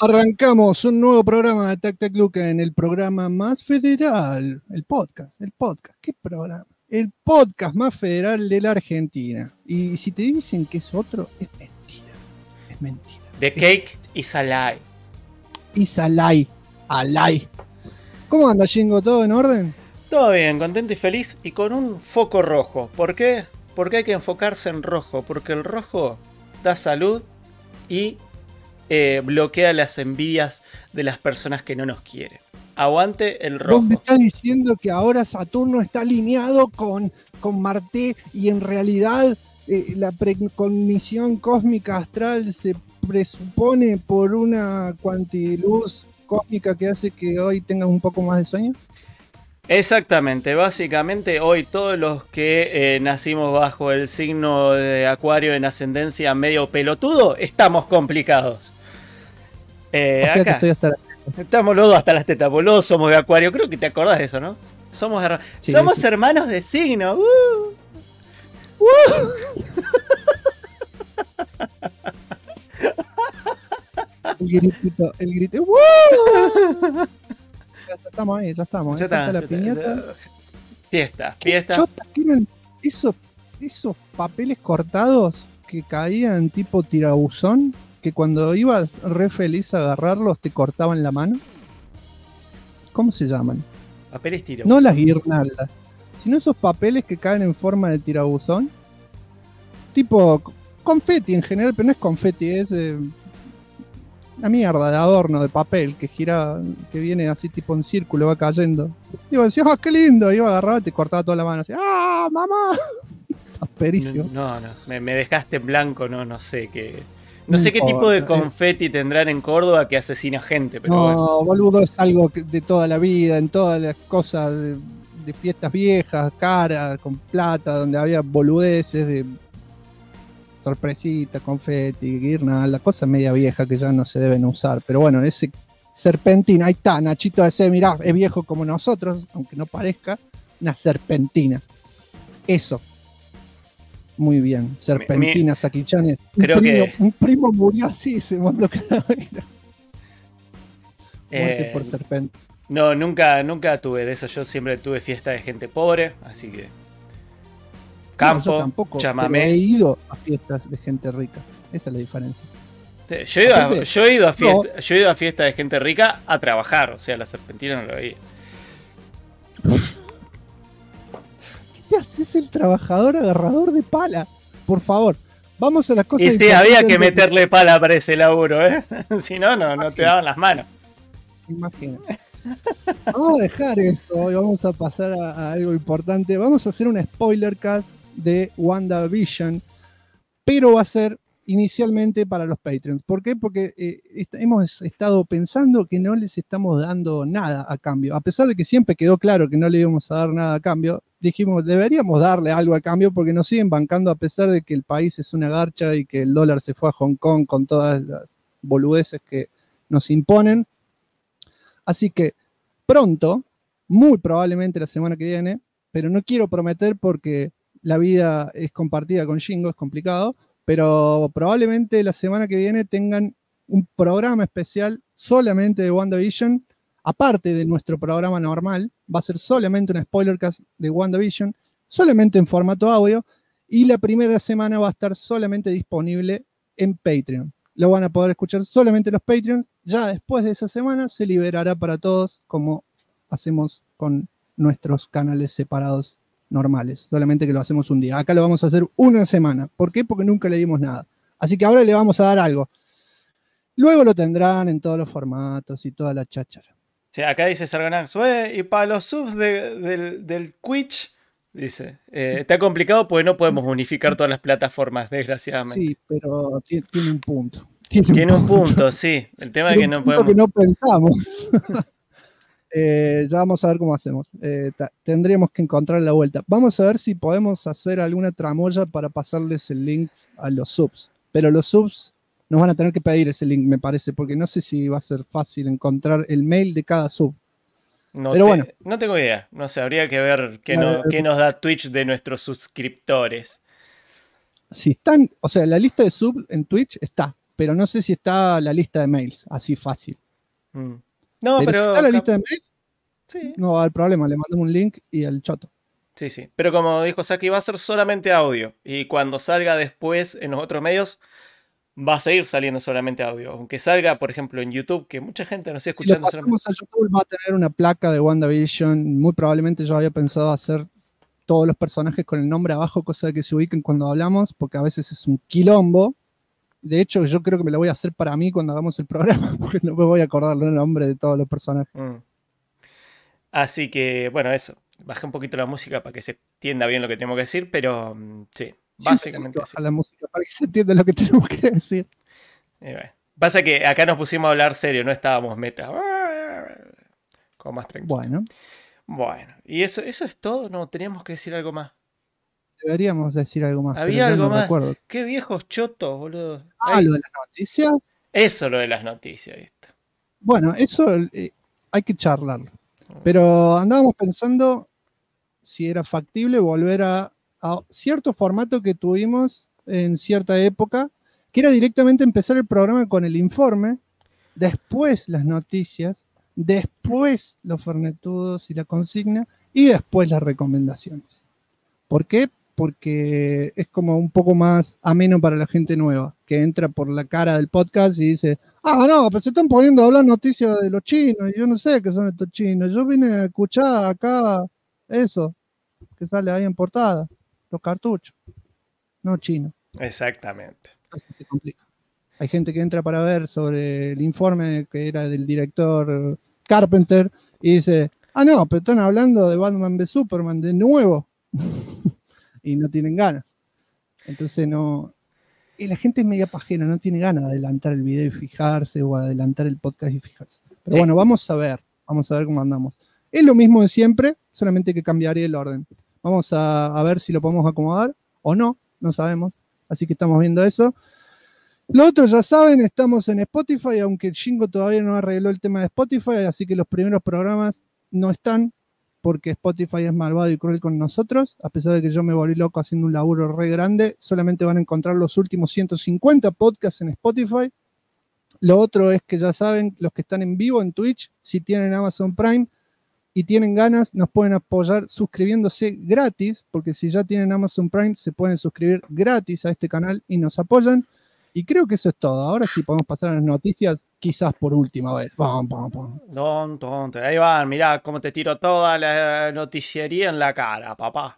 Arrancamos un nuevo programa de Tac Tac Luca en el programa más federal, el podcast. ¿Qué programa? El podcast más federal de la Argentina. Y si te dicen que es otro, es mentira. The cake is a lie. Is a lie. A lie. ¿Cómo anda, Jingo? ¿Todo en orden? Todo bien, contento y feliz y con un foco rojo. ¿Por qué? Porque hay que enfocarse en rojo, porque el rojo da salud y bloquea las envidias de las personas que no nos quieren. Aguante el rojo. Vos me estás diciendo que ahora Saturno está alineado con Marte y en realidad la precognición cósmica astral se presupone por una cuantiluz cósmica que hace que hoy tengas un poco más de sueño. Exactamente, básicamente hoy todos los que nacimos bajo el signo de Acuario en ascendencia medio pelotudo, estamos complicados. Acá estamos los dos hasta las tetas, los dos somos de Acuario, creo que te acordás de eso, ¿no? Somos hermanos de signo. El grito. Ya estamos ahí. Ya está la piñata. Fiesta. Esos papeles cortados que caían tipo tirabuzón, que cuando ibas re feliz a agarrarlos te cortaban la mano. ¿Cómo se llaman? Papeles tirabuzón. No las guirnaldas, sino esos papeles que caen en forma de tirabuzón. Tipo confeti en general, pero no es confeti, es una mierda de adorno de papel que gira, que viene así tipo en círculo, va cayendo. Digo, decías, qué lindo, y iba a agarrar y te cortaba toda la mano así, mamá. Asperísimo. No, me dejaste en blanco, no sé qué. No sé qué tipo de confeti tendrán en Córdoba que asesina gente, pero no, bueno. Boludo, es algo de toda la vida, en todas las cosas de fiestas viejas, cara, con plata, donde había boludeces de sorpresita, confeti, guirnalda, cosa media vieja que ya no se deben usar. Pero bueno, ese serpentina, ahí está, Nachito ese, mirá, es viejo como nosotros, aunque no parezca, una serpentina. Eso. Muy bien, serpentina, saquichanes. Creo un primo murió así, se mandó calavera. Muerte por serpentina. No, nunca tuve de eso. Yo siempre tuve fiesta de gente pobre, así que campo, no, yo tampoco, chamamé. Pero he ido a fiestas de gente rica. Esa es la diferencia. Yo he ido a fiesta de gente rica a trabajar, o sea, la serpentina no lo veía. ¿Qué haces el trabajador agarrador de pala? Por favor, vamos a las cosas. Y sí, había que meterle pala para ese laburo, ¿eh? Si no te daban las manos. Imagina. Vamos a dejar eso y vamos a pasar a algo importante. Vamos a hacer un spoiler cast de WandaVision, pero va a ser inicialmente para los Patreons. ¿Por qué? Porque hemos estado pensando que no les estamos dando nada a cambio. A pesar de que siempre quedó claro que no le íbamos a dar nada a cambio, dijimos, deberíamos darle algo a cambio porque nos siguen bancando a pesar de que el país es una garcha y que el dólar se fue a Hong Kong con todas las boludeces que nos imponen. Así que pronto, muy probablemente la semana que viene, pero no quiero prometer porque la vida es compartida con Jingo, es complicado, pero probablemente la semana que viene tengan un programa especial solamente de WandaVision, aparte de nuestro programa normal, va a ser solamente un spoilercast de WandaVision, solamente en formato audio, y la primera semana va a estar solamente disponible en Patreon. Lo van a poder escuchar solamente los Patreons. Ya después de esa semana se liberará para todos, como hacemos con nuestros canales separados normales, solamente que lo hacemos un día. Acá lo vamos a hacer una semana. ¿Por qué? Porque nunca le dimos nada. Así que ahora le vamos a dar algo. Luego lo tendrán en todos los formatos y toda la cháchara. Sí, acá dice Sarganax, y para los subs del Twitch, dice, está complicado porque no podemos unificar todas las plataformas, desgraciadamente. Sí, pero tiene un punto. Tiene un punto, sí. El tema es que no podemos. Que no pensamos. Ya vamos a ver cómo hacemos. Tendríamos que encontrar la vuelta. Vamos a ver si podemos hacer alguna tramoya para pasarles el link a los subs. Pero los subs nos van a tener que pedir ese link, me parece, porque no sé si va a ser fácil encontrar el mail de cada sub. Bueno. No tengo idea. No sé, habría que ver qué nos da Twitch de nuestros suscriptores. Si están, o sea, la lista de sub en Twitch está. pero no sé si está la lista de mails, así fácil. No, pero si está la lista de mails, sí. no va a haber problema, le mandamos un link y el choto. Sí, sí. Pero como dijo Saki, va a ser solamente audio. Y cuando salga después en los otros medios, va a seguir saliendo solamente audio. Aunque salga, por ejemplo, en YouTube, que mucha gente nos sigue escuchando. Si lo pasamos a YouTube, va a tener una placa de WandaVision. Muy probablemente yo había pensado hacer todos los personajes con el nombre abajo, cosa de que se ubiquen cuando hablamos, porque a veces es un quilombo. De hecho, yo creo que me lo voy a hacer para mí cuando hagamos el programa, porque no me voy a acordar el nombre de todos los personajes. Así que, bueno, eso. Bajé un poquito la música para que se entienda bien lo que tenemos que decir, pero sí, básicamente así. La música para que se entienda lo que tenemos que decir. Bueno. Pasa que acá nos pusimos a hablar serio, no estábamos meta. Como más tranquilo. Bueno, ¿y eso es todo? No, teníamos que decir algo más. Deberíamos decir algo más. Había algo más. Recuerdo. Qué viejos chotos, boludo. Lo de las noticias. Eso, lo de las noticias, ¿viste? Bueno, eso hay que charlarlo. Pero andábamos pensando si era factible volver a cierto formato que tuvimos en cierta época, que era directamente empezar el programa con el informe, después las noticias, después los fernetudos y la consigna, y después las recomendaciones. ¿Por qué? Porque es como un poco más ameno para la gente nueva, que entra por la cara del podcast y dice, no, pues se están poniendo a hablar noticias de los chinos, y yo no sé qué son estos chinos, yo vine a escuchar acá eso, que sale ahí en portada, los cartuchos, no chinos. Exactamente. Se complica. Hay gente que entra para ver sobre el informe que era del director Carpenter y dice, no, pero están hablando de Batman v Superman de nuevo. Y no tienen ganas. Entonces no. Y la gente es media pajera, no tiene ganas de adelantar el video y fijarse, o adelantar el podcast y fijarse. Pero bueno, vamos a ver cómo andamos. Es lo mismo de siempre, solamente que cambiaría el orden. Vamos a ver si lo podemos acomodar o no sabemos. Así que estamos viendo eso. Lo otro, ya saben, estamos en Spotify, aunque Jingo todavía no arregló el tema de Spotify, así que los primeros programas no están, porque Spotify es malvado y cruel con nosotros, a pesar de que yo me volví loco haciendo un laburo re grande, solamente van a encontrar los últimos 150 podcasts en Spotify. Lo otro es que ya saben, los que están en vivo en Twitch, si tienen Amazon Prime y tienen ganas, nos pueden apoyar suscribiéndose gratis, porque si ya tienen Amazon Prime, se pueden suscribir gratis a este canal y nos apoyan. Y creo que eso es todo. Ahora sí podemos pasar a las noticias, quizás por última vez. Ahí van, mirá cómo te tiro toda la noticiería en la cara, papá.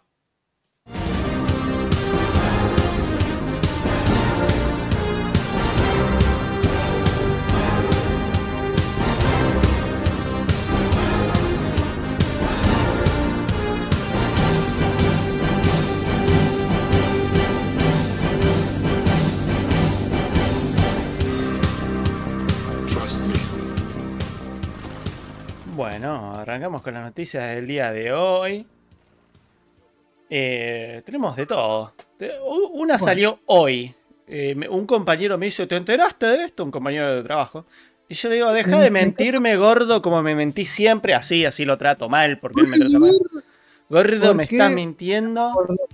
Bueno, arrancamos con las noticias del día de hoy. Tenemos de todo. Una salió hoy. Un compañero me dice, ¿te enteraste de esto? Un compañero de trabajo. Y yo le digo, deja de mentirme, gordo, como me mentí siempre. Así lo trato mal, porque él me trata mal. Gordo, me estás mintiendo.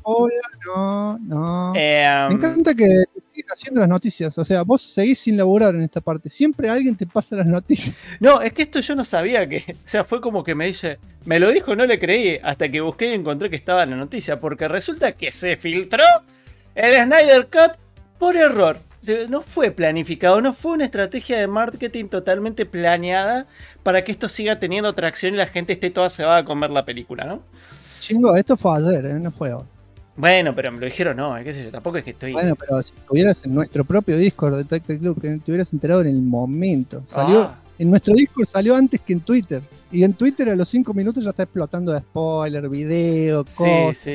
No. Me encanta que siguen haciendo las noticias. O sea, vos seguís sin laburar en esta parte. Siempre alguien te pasa las noticias. No, es que esto yo no sabía que. O sea, fue como que me dice. Me lo dijo, no le creí. Hasta que busqué y encontré que estaba en la noticia. Porque resulta que se filtró el Snyder Cut por error. O sea, no fue planificado, no fue una estrategia de marketing totalmente planeada para que esto siga teniendo atracción y la gente esté toda cebada a comer la película, ¿no? Chingo, esto fue ayer, no fue hoy. Bueno, pero me lo dijeron, no, qué sé yo, tampoco es que estoy... Bueno, pero si estuvieras en nuestro propio Discord de Tactical Club, que te hubieras enterado en el momento. Salió, en nuestro Discord salió antes que en Twitter. Y en Twitter a los 5 minutos ya está explotando de spoiler, video, cosas. Sí.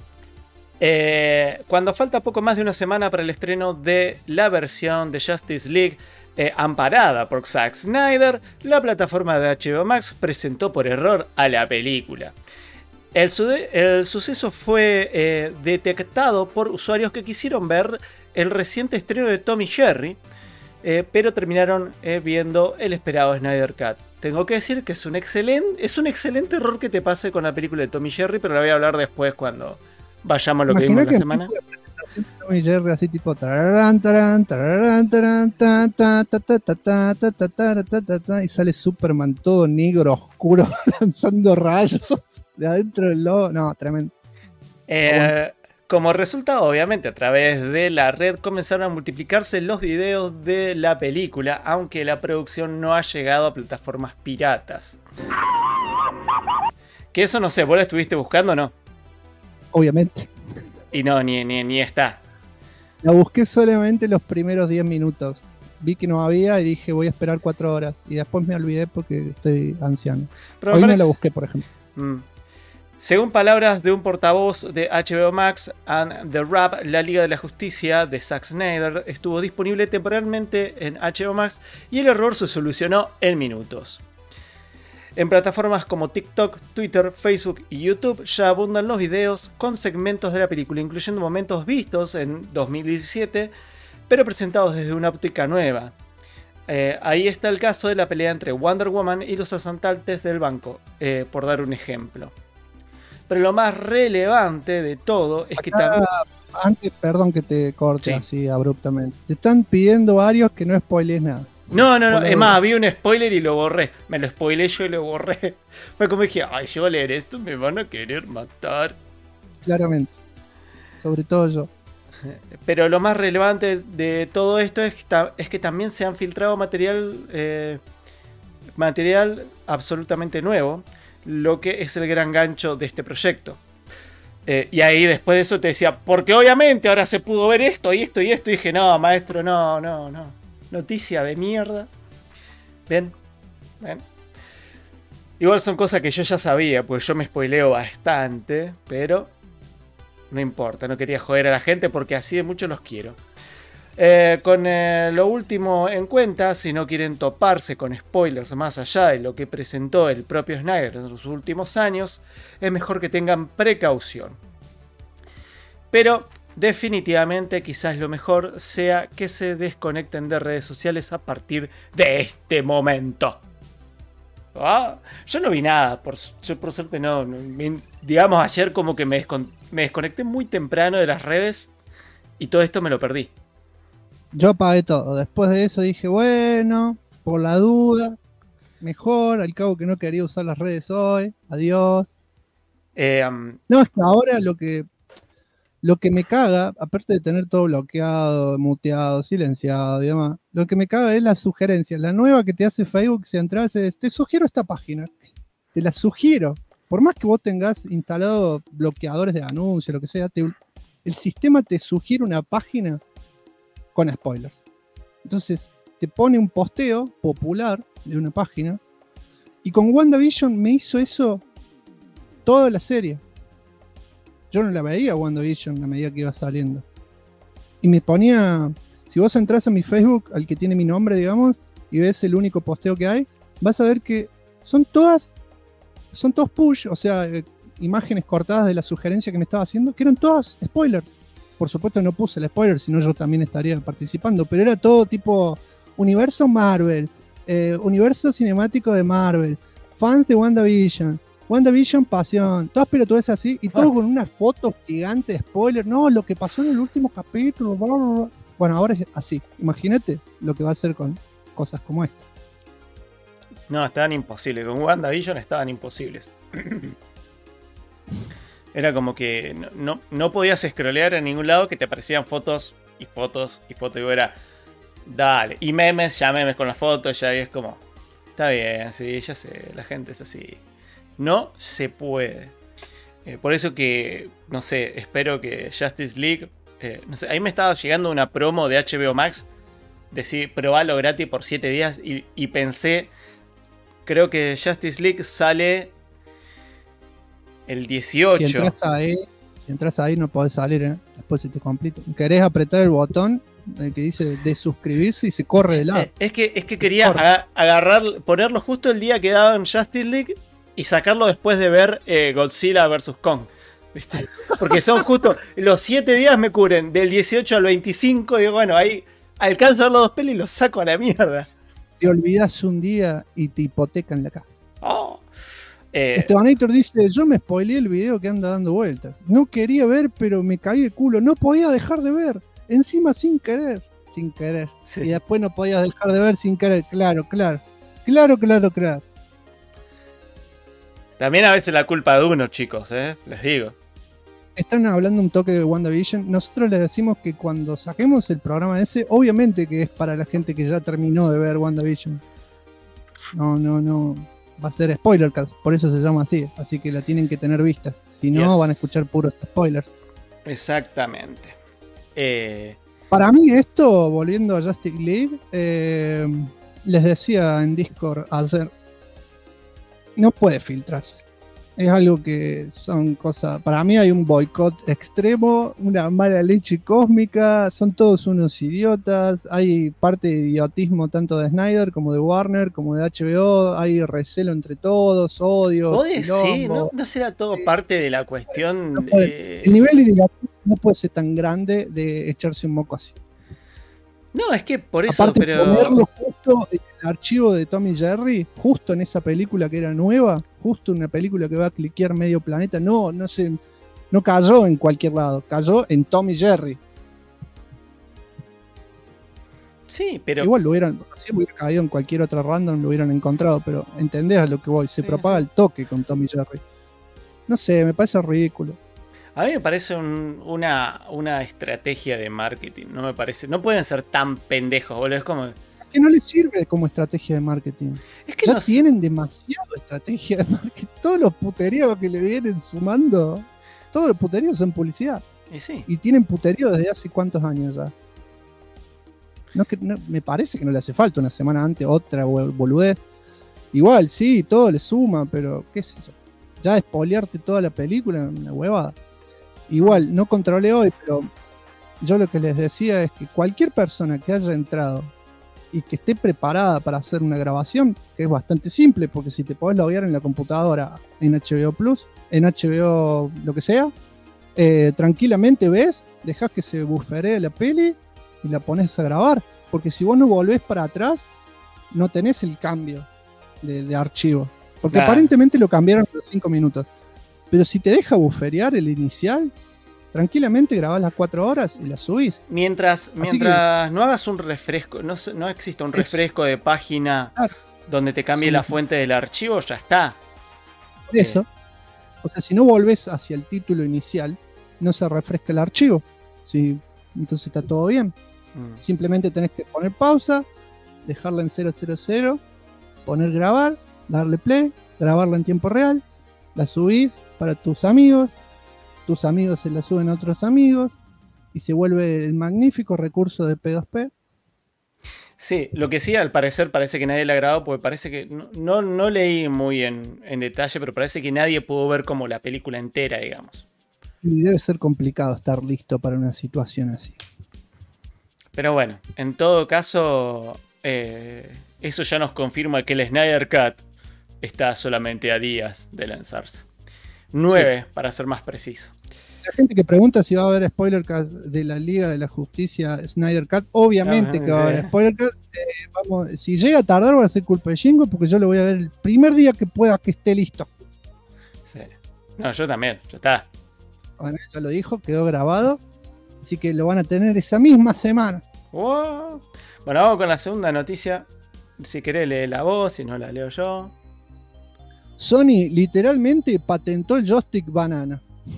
Cuando falta poco más de una semana para el estreno de la versión de Justice League amparada por Zack Snyder, la plataforma de HBO Max presentó por error a la película. El suceso fue detectado por usuarios que quisieron ver el reciente estreno de Tom y Jerry, pero terminaron viendo el esperado Snyder Cut. Tengo que decir que es un excelente error que te pase con la película de Tom y Jerry, pero la voy a hablar después cuando vayamos a lo que vimos la semana. Tom y Jerry así tipo tararán, tarán, tararán, tarán, ta, ta, ta, ta, ta, ta, ta, ta, ta, ta, ta, ta, y sale Superman todo negro, oscuro, lanzando rayos de adentro del logo. No, tremendo. Como resultado, obviamente, a través de la red comenzaron a multiplicarse los videos de la película, aunque la producción no ha llegado a plataformas piratas. Que eso no sé, ¿vos la estuviste buscando o no? Obviamente. Y no, ni está. La busqué solamente los primeros 10 minutos. Vi que no había y dije voy a esperar 4 horas. Y después me olvidé porque estoy anciano. Pero hoy parece... no la busqué, por ejemplo. Según palabras de un portavoz de HBO Max and The Wrap, la Liga de la Justicia de Zack Snyder estuvo disponible temporalmente en HBO Max y el error se solucionó en minutos. En plataformas como TikTok, Twitter, Facebook y YouTube ya abundan los videos con segmentos de la película, incluyendo momentos vistos en 2017, pero presentados desde una óptica nueva. Ahí está el caso de la pelea entre Wonder Woman y los asaltantes del banco, por dar un ejemplo. Pero lo más relevante de todo es que también... Antes, perdón que te corte así abruptamente. Te están pidiendo varios que no spoilees nada. No. Es más, vi un spoiler y lo borré. Me lo spoilé yo y lo borré. Fue como dije, ay, yo voy a leer esto, me van a querer matar. Claramente. Sobre todo yo. Pero lo más relevante de todo esto es que también se han filtrado material absolutamente nuevo, lo que es el gran gancho de este proyecto. Y ahí después de eso te decía, porque obviamente ahora se pudo ver esto y esto y esto. Y dije, no, maestro, no. Noticia de mierda. ¿Ven? Igual son cosas que yo ya sabía, pues yo me spoileo bastante, pero no importa, no quería joder a la gente porque así de mucho los quiero. Con lo último en cuenta, si no quieren toparse con spoilers más allá de lo que presentó el propio Snyder en sus últimos años, es mejor que tengan precaución. Pero definitivamente quizás lo mejor sea que se desconecten de redes sociales a partir de este momento. Yo no vi nada, yo por suerte no. Digamos, ayer como que me desconecté muy temprano de las redes y todo esto me lo perdí. Yo apagué todo. Después de eso dije, bueno, por la duda, mejor, al cabo que no quería usar las redes hoy, adiós. No, es que ahora lo que me caga, aparte de tener todo bloqueado, muteado, silenciado y demás, lo que me caga es la sugerencia. La nueva que te hace Facebook, si entras, es, te sugiero esta página. Te la sugiero. Por más que vos tengas instalado bloqueadores de anuncios, lo que sea, el sistema te sugiere una página con spoilers. Entonces, te pone un posteo popular de una página. Y con WandaVision me hizo eso toda la serie. Yo no la veía WandaVision a medida que iba saliendo. Y me ponía... Si vos entras a mi Facebook, al que tiene mi nombre, digamos, y ves el único posteo que hay, vas a ver que son todos push, o sea, imágenes cortadas de la sugerencia que me estaba haciendo, que eran todas spoilers. Por supuesto no puse el spoiler, si no yo también estaría participando, pero era todo tipo universo Marvel, universo cinemático de Marvel, fans de WandaVision, WandaVision pasión, todas pelotudes así, y todo con una foto gigante de spoiler, no, lo que pasó en el último capítulo, bla, bla, bla. Bueno, ahora es así, imagínate lo que va a hacer con cosas como esta. No, estaban imposibles, con WandaVision estaban imposibles. Era como que no podías scrollear en ningún lado que te aparecían fotos y fotos y fotos. Y era, dale. Y memes con las fotos, ya es como, está bien, sí, ya sé, la gente es así. No se puede. Por eso que, no sé, espero que Justice League... no sé, ahí me estaba llegando una promo de HBO Max. Decir, probalo gratis por 7 días. Y pensé, creo que Justice League sale... el 18. Si entras ahí no podés salir, después se te complica. Querés apretar el botón que dice de suscribirse y se corre de lado. Es que quería ponerlo justo el día que daban Justice League y sacarlo después de ver Godzilla vs. Kong. ¿Viste? Porque son justo los 7 días me cubren del 18 al 25. Digo, bueno, ahí alcanzo a ver los 2 pelis y los saco a la mierda. Te olvidas un día y te hipotecan la casa. Estebanator dice, yo me spoileé el video que anda dando vueltas. No quería ver, pero me caí de culo. No podía dejar de ver. Encima sin querer. Sin querer. Sí. Y después no podías dejar de ver sin querer. Claro. También a veces la culpa de uno, chicos, les digo. Están hablando un toque de WandaVision. Nosotros les decimos que cuando saquemos el programa ese, obviamente que es para la gente que ya terminó de ver WandaVision. No. Va a ser spoiler cast, por eso se llama así. Así que la tienen que tener vistas. Si no, van a escuchar puros spoilers. Exactamente. Para mí esto, volviendo a Justice League, les decía en Discord ayer, no puede filtrarse. Es algo que son cosas... Para mí hay un boicot extremo, una mala leche cósmica, son todos unos idiotas, hay parte de idiotismo tanto de Snyder como de Warner, como de HBO, hay recelo entre todos, odio, sí, ¿no será todo parte de la cuestión? El nivel de idiotismo no puede ser tan grande de echarse un moco así. No, es que por eso, aparte, pero... ponerlo justo en el archivo de Tom y Jerry, justo en esa película que era nueva, justo en una película que va a cliquear medio planeta, no cayó en cualquier lado, cayó en Tom y Jerry. Sí, pero... Igual hubiera caído en cualquier otra random, lo hubieran encontrado, pero entendés a lo que voy, se propaga el toque con Tom y Jerry. No sé, me parece ridículo. A mí me parece una estrategia de marketing, no me parece. No pueden ser tan pendejos, boludo. Es como... que no les sirve como estrategia de marketing. Es que ya tienen demasiado estrategia de marketing. Todos los puteríos que le vienen sumando, todos los puteríos son publicidad. Y sí. Y tienen puterío desde hace cuántos años ya. Me parece que no le hace falta una semana antes otra boludez. Igual, sí, todo le suma, pero qué sé yo. Ya espolearte toda la película, una huevada. Igual, no controlé hoy, pero yo lo que les decía es que cualquier persona que haya entrado y que esté preparada para hacer una grabación, que es bastante simple, porque si te podés loguear en la computadora, en HBO Plus, en HBO lo que sea, tranquilamente ves, dejás que se buferee la peli y la pones a grabar, porque si vos no volvés para atrás, no tenés el cambio de archivo, porque aparentemente lo cambiaron en los 5 minutos. Pero si te deja buferear el inicial, tranquilamente grabás las 4 horas y las subís. Mientras no hagas un refresco, no existe un refresco de página donde te cambie la fuente del archivo, ya está. Por eso, o sea, si no volvés hacia el título inicial, no se refresca el archivo. ¿Sí? Entonces está todo bien. Simplemente tenés que poner pausa, dejarla en 000, poner grabar, darle play, grabarla en tiempo real, la subís para tus amigos se la suben a otros amigos y se vuelve el magnífico recurso de P2P. Sí, lo que sí, al parecer, parece que nadie la ha grabado, porque parece que no leí muy en detalle, pero parece que nadie pudo ver como la película entera, digamos. Y debe ser complicado estar listo para una situación así. Pero bueno, en todo caso, eso ya nos confirma que el Snyder Cut está solamente a días de lanzarse. 9, sí, para ser más preciso. La gente que pregunta si va a haber spoiler cast de la Liga de la Justicia Snyder Cut, obviamente que va a haber spoiler cast. Si llega a tardar va a ser culpa de Jingo, porque yo lo voy a ver el primer día que pueda que esté listo. Sí. No, yo también, ya está. Bueno, ya lo dijo, quedó grabado, así que lo van a tener esa misma semana. Wow. Bueno, vamos con la segunda noticia. Si querés lee la voz, si no la leo yo. Sony literalmente patentó el joystick banana.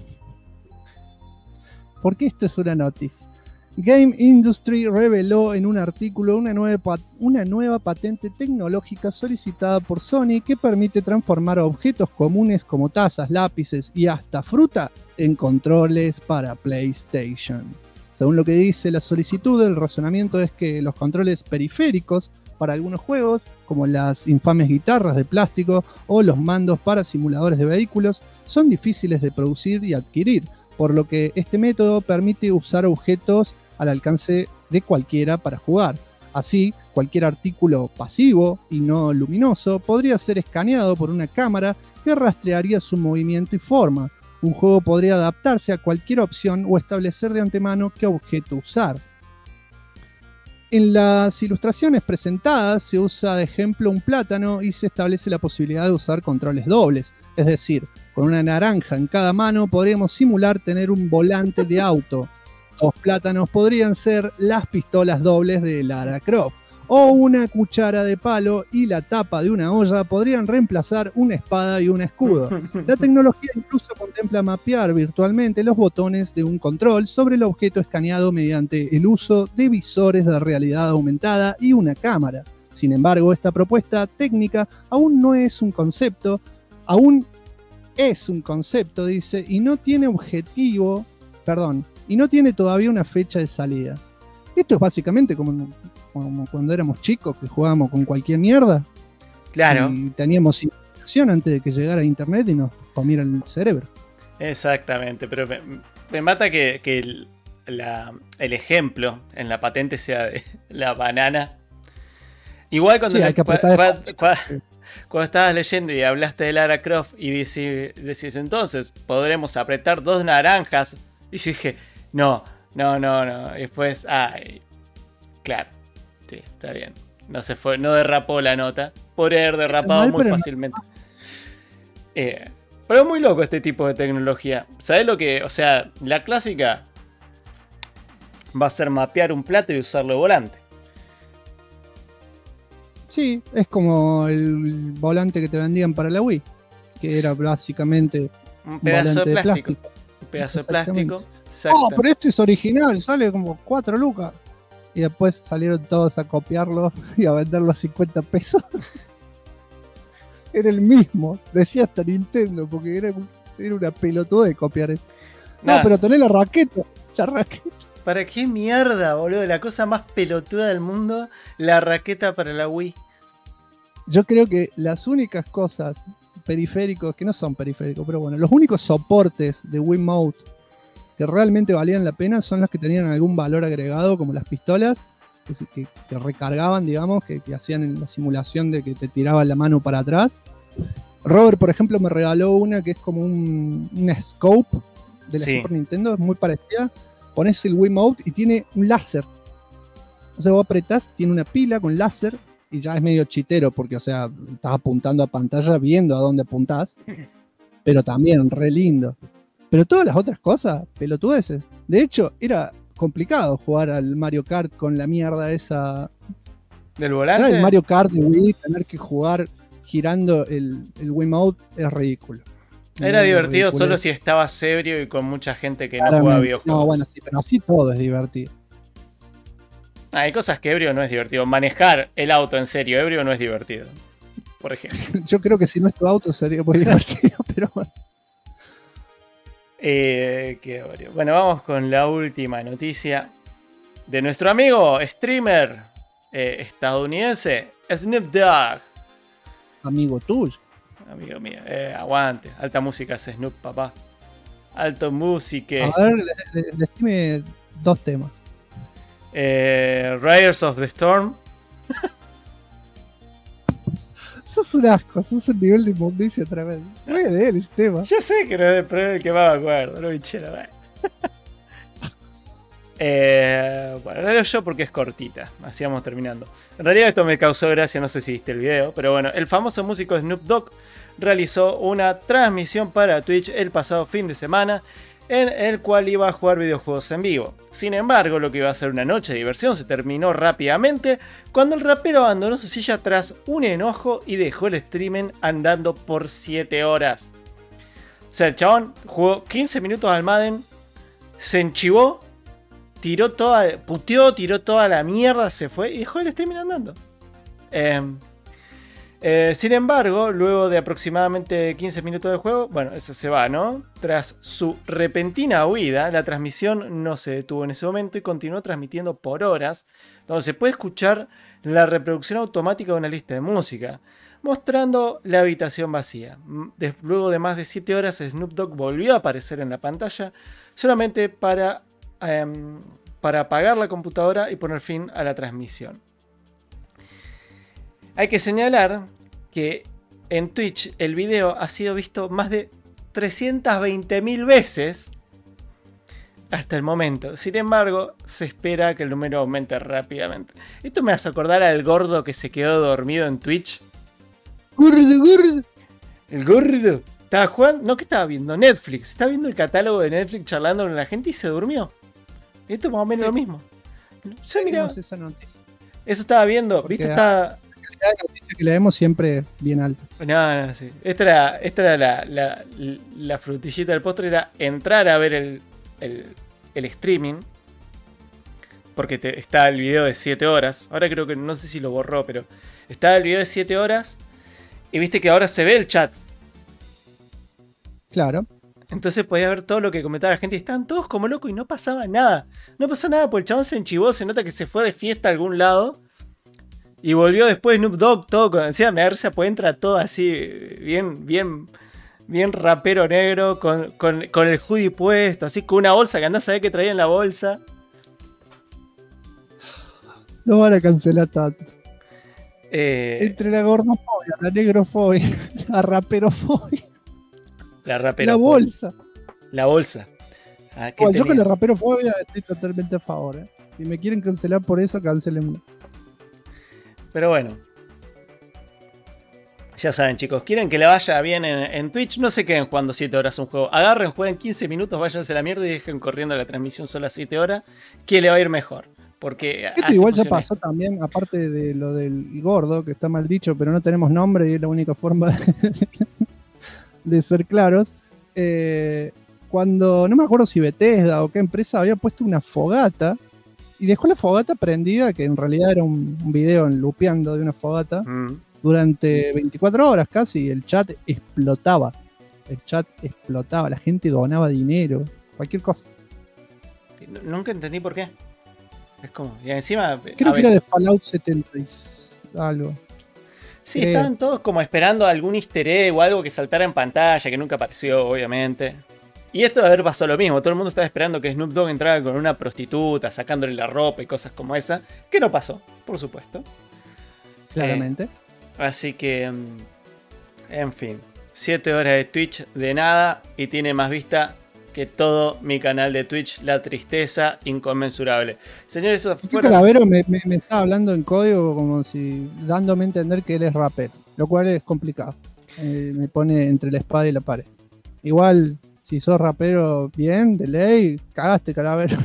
Porque esto es una noticia. Game Industry reveló en un artículo una nueva patente tecnológica solicitada por Sony que permite transformar objetos comunes como tazas, lápices y hasta fruta en controles para PlayStation. Según lo que dice la solicitud, el razonamiento es que los controles periféricos para algunos juegos, como las infames guitarras de plástico o los mandos para simuladores de vehículos, son difíciles de producir y adquirir, por lo que este método permite usar objetos al alcance de cualquiera para jugar. Así, cualquier artículo pasivo y no luminoso podría ser escaneado por una cámara que rastrearía su movimiento y forma. Un juego podría adaptarse a cualquier opción o establecer de antemano qué objeto usar. En las ilustraciones presentadas se usa de ejemplo un plátano y se establece la posibilidad de usar controles dobles. Es decir, con una naranja en cada mano podríamos simular tener un volante de auto. 2 plátanos podrían ser las pistolas dobles de Lara Croft. O una cuchara de palo y la tapa de una olla podrían reemplazar una espada y un escudo. La tecnología incluso contempla mapear virtualmente los botones de un control sobre el objeto escaneado mediante el uso de visores de realidad aumentada y una cámara. Sin embargo, esta propuesta técnica aún no es un concepto, aún es un concepto, dice, y no tiene y no tiene todavía una fecha de salida. Esto es básicamente como cuando éramos chicos, que jugábamos con cualquier mierda. Claro. Y teníamos información antes de que llegara internet y nos comiera el cerebro. Exactamente, pero me mata que el ejemplo en la patente sea de la banana. Igual cuando, Sí, hay que apretar cuando estabas leyendo y hablaste de Lara Croft y decís entonces, podremos apretar 2 naranjas. Y yo dije, no. Y después, claro. Sí, está bien. No derrapó la nota. Podría haber derrapado muy fácilmente. Pero es muy loco este tipo de tecnología. ¿Sabés lo que? O sea, la clásica va a ser mapear un plato y usarlo de volante. Sí, es como el volante que te vendían para la Wii, que era básicamente un pedazo de plástico. Un pedazo de plástico. Pero esto es original, sale como 4 lucas. Y después salieron todos a copiarlo y a venderlo a 50 pesos. Era el mismo, decía hasta Nintendo, porque era una pelotuda de copiar eso. No, pero tenés la raqueta. ¿Para qué mierda, boludo? La cosa más pelotuda del mundo, la raqueta para la Wii. Yo creo que las únicas cosas periféricos, que no son periféricos, pero bueno, los únicos soportes de Wiimote que realmente valían la pena son los que tenían algún valor agregado, como las pistolas, que recargaban, digamos, que hacían en la simulación de que te tiraba la mano para atrás. Robert, por ejemplo, me regaló una que es como una scope de la Super Nintendo, es muy parecida. Pones el Wiimote y tiene un láser. O sea, vos apretás, tiene una pila con láser y ya es medio chitero porque, o sea, estás apuntando a pantalla viendo a dónde apuntás, pero también re lindo. Pero todas las otras cosas, pelotudeces. De hecho, era complicado jugar al Mario Kart con la mierda esa. ¿Del volante? Ya el Mario Kart de Wii, tener que jugar girando el Wiimote es ridículo. Era divertido solo si estabas ebrio y con mucha gente que no jugaba videojuegos. No, bueno, sí, pero así todo es divertido. Hay cosas que ebrio no es divertido. Manejar el auto en serio ebrio no es divertido. Por ejemplo. Yo creo que si no es tu auto sería muy divertido, pero bueno. Bueno, vamos con la última noticia de nuestro amigo streamer estadounidense Snoop Dogg. Amigo tuyo. Amigo mío, aguante. Alta música es Snoop, papá. Alto música. A ver, decime 2 temas. Riders of the Storm. Sos un asco, sos un nivel de inmundicia tremendo. No es de él ese tema. Yo sé que no es el que más me acuerdo, no bichero. Bueno, lo leo yo porque es cortita, así vamos terminando. En realidad esto me causó gracia, no sé si viste el video, pero bueno, el famoso músico Snoop Dogg realizó una transmisión para Twitch el pasado fin de semana en el cual iba a jugar videojuegos en vivo. Sin embargo, lo que iba a ser una noche de diversión se terminó rápidamente cuando el rapero abandonó su silla tras un enojo y dejó el streaming andando por 7 horas. O sea, el chabón jugó 15 minutos al Madden, se enchivó, puteó, tiró toda la mierda, se fue y dejó el streaming andando. Sin embargo, luego de aproximadamente 15 minutos de juego, bueno, eso se va, ¿no? Tras su repentina huida, la transmisión no se detuvo en ese momento y continuó transmitiendo por horas, donde se puede escuchar la reproducción automática de una lista de música, mostrando la habitación vacía. Luego de más de 7 horas, Snoop Dogg volvió a aparecer en la pantalla, solamente para apagar la computadora y poner fin a la transmisión. Hay que señalar que en Twitch el video ha sido visto más de 320.000 veces. hasta el momento. Sin embargo, se espera que el número aumente rápidamente. Esto me hace acordar al gordo que se quedó dormido en Twitch. Gordo. El gordo. Estaba jugando. No, ¿qué estaba viendo? Netflix. Estaba viendo el catálogo de Netflix charlando con la gente y se durmió. Esto es más o menos lo mismo. Yo miraba. Esa noticia. Eso estaba viendo. Porque ¿Viste? Estaba. La calidad de noticia que leemos siempre bien alta. No, sí. Esta era la frutillita del postre. Era entrar a ver el streaming. Porque está el video de 7 horas. Ahora creo que no sé si lo borró, pero está el video de 7 horas. Y viste que ahora se ve el chat. Claro. Entonces podías ver todo lo que comentaba la gente. Y estaban todos como locos y no pasaba nada. No pasó nada porque el chabón se enchivó. Se nota que se fue de fiesta a algún lado. Y volvió después Snoop Dogg, todo con encima me da risa, pues entra todo así, bien rapero negro, con el hoodie puesto, así con una bolsa que andás a ver qué traía en la bolsa. No van a cancelar tanto. Entre la gordofobia, la negrofobia, la raperofobia, la bolsa. La bolsa. Yo con la raperofobia estoy totalmente a favor. Si me quieren cancelar por eso, cancelenme. Pero bueno. Ya saben, chicos, quieren que le vaya bien en Twitch, no se queden jugando 7 horas un juego. Agarren, jueguen 15 minutos, váyanse a la mierda y dejen corriendo la transmisión solo a 7 horas, que le va a ir mejor. Porque esto igual ya pasó también, aparte de lo del gordo, que está mal dicho, pero no tenemos nombre y es la única forma de ser claros. Cuando, no me acuerdo si Bethesda o qué empresa había puesto una fogata y dejó la fogata prendida, que en realidad era un video lupeando de una fogata, durante 24 horas casi, y el chat explotaba. La gente donaba dinero, cualquier cosa. Nunca entendí por qué. Es como, y encima... Creo que era de Fallout 70 algo. Sí, estaban todos como esperando algún easter egg o algo que saltara en pantalla, que nunca apareció, obviamente. Y esto de haber pasado lo mismo, todo el mundo estaba esperando que Snoop Dogg entrara con una prostituta, sacándole la ropa y cosas como esa, que no pasó, por supuesto. Claramente. Así que, en fin, 7 horas de Twitch de nada y tiene más vista que todo mi canal de Twitch, la tristeza inconmensurable. Señores, eso fueron... Calavero me estaba hablando en código como si dándome a entender que él es rapero, lo cual es complicado. Me pone entre la espada y la pared. Igual, si sos rapero bien, de ley, cagaste, Calavero.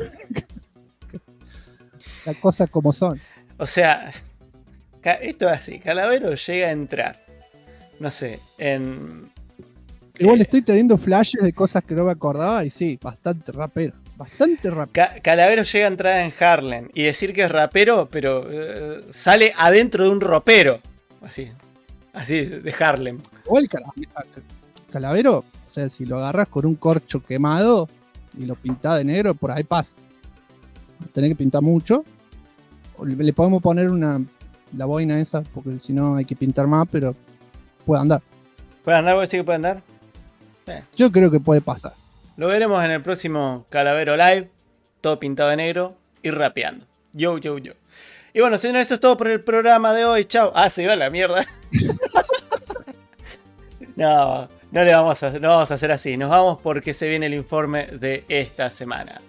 Las cosas como son. O sea, esto es así, Calavero llega a entrar, no sé, en... Igual estoy teniendo flashes de cosas que no me acordaba y sí, bastante rapero. Calavero llega a entrar en Harlem y decir que es rapero, pero sale adentro de un ropero. Así de Harlem. Igual Calavero, o sea, si lo agarras con un corcho quemado y lo pintás de negro, por ahí pasa. Tenés que pintar mucho. Le podemos poner la boina esa, porque si no hay que pintar más, pero puede andar. ¿Puede andar? ¿Vos decís que puede andar? Yo creo que puede pasar. Lo veremos en el próximo Calavero Live, todo pintado de negro y rapeando. Yo. Y bueno, señores, eso es todo por el programa de hoy. Chao. Se iba a la mierda. No vamos a hacer así. Nos vamos porque se viene el informe de esta semana.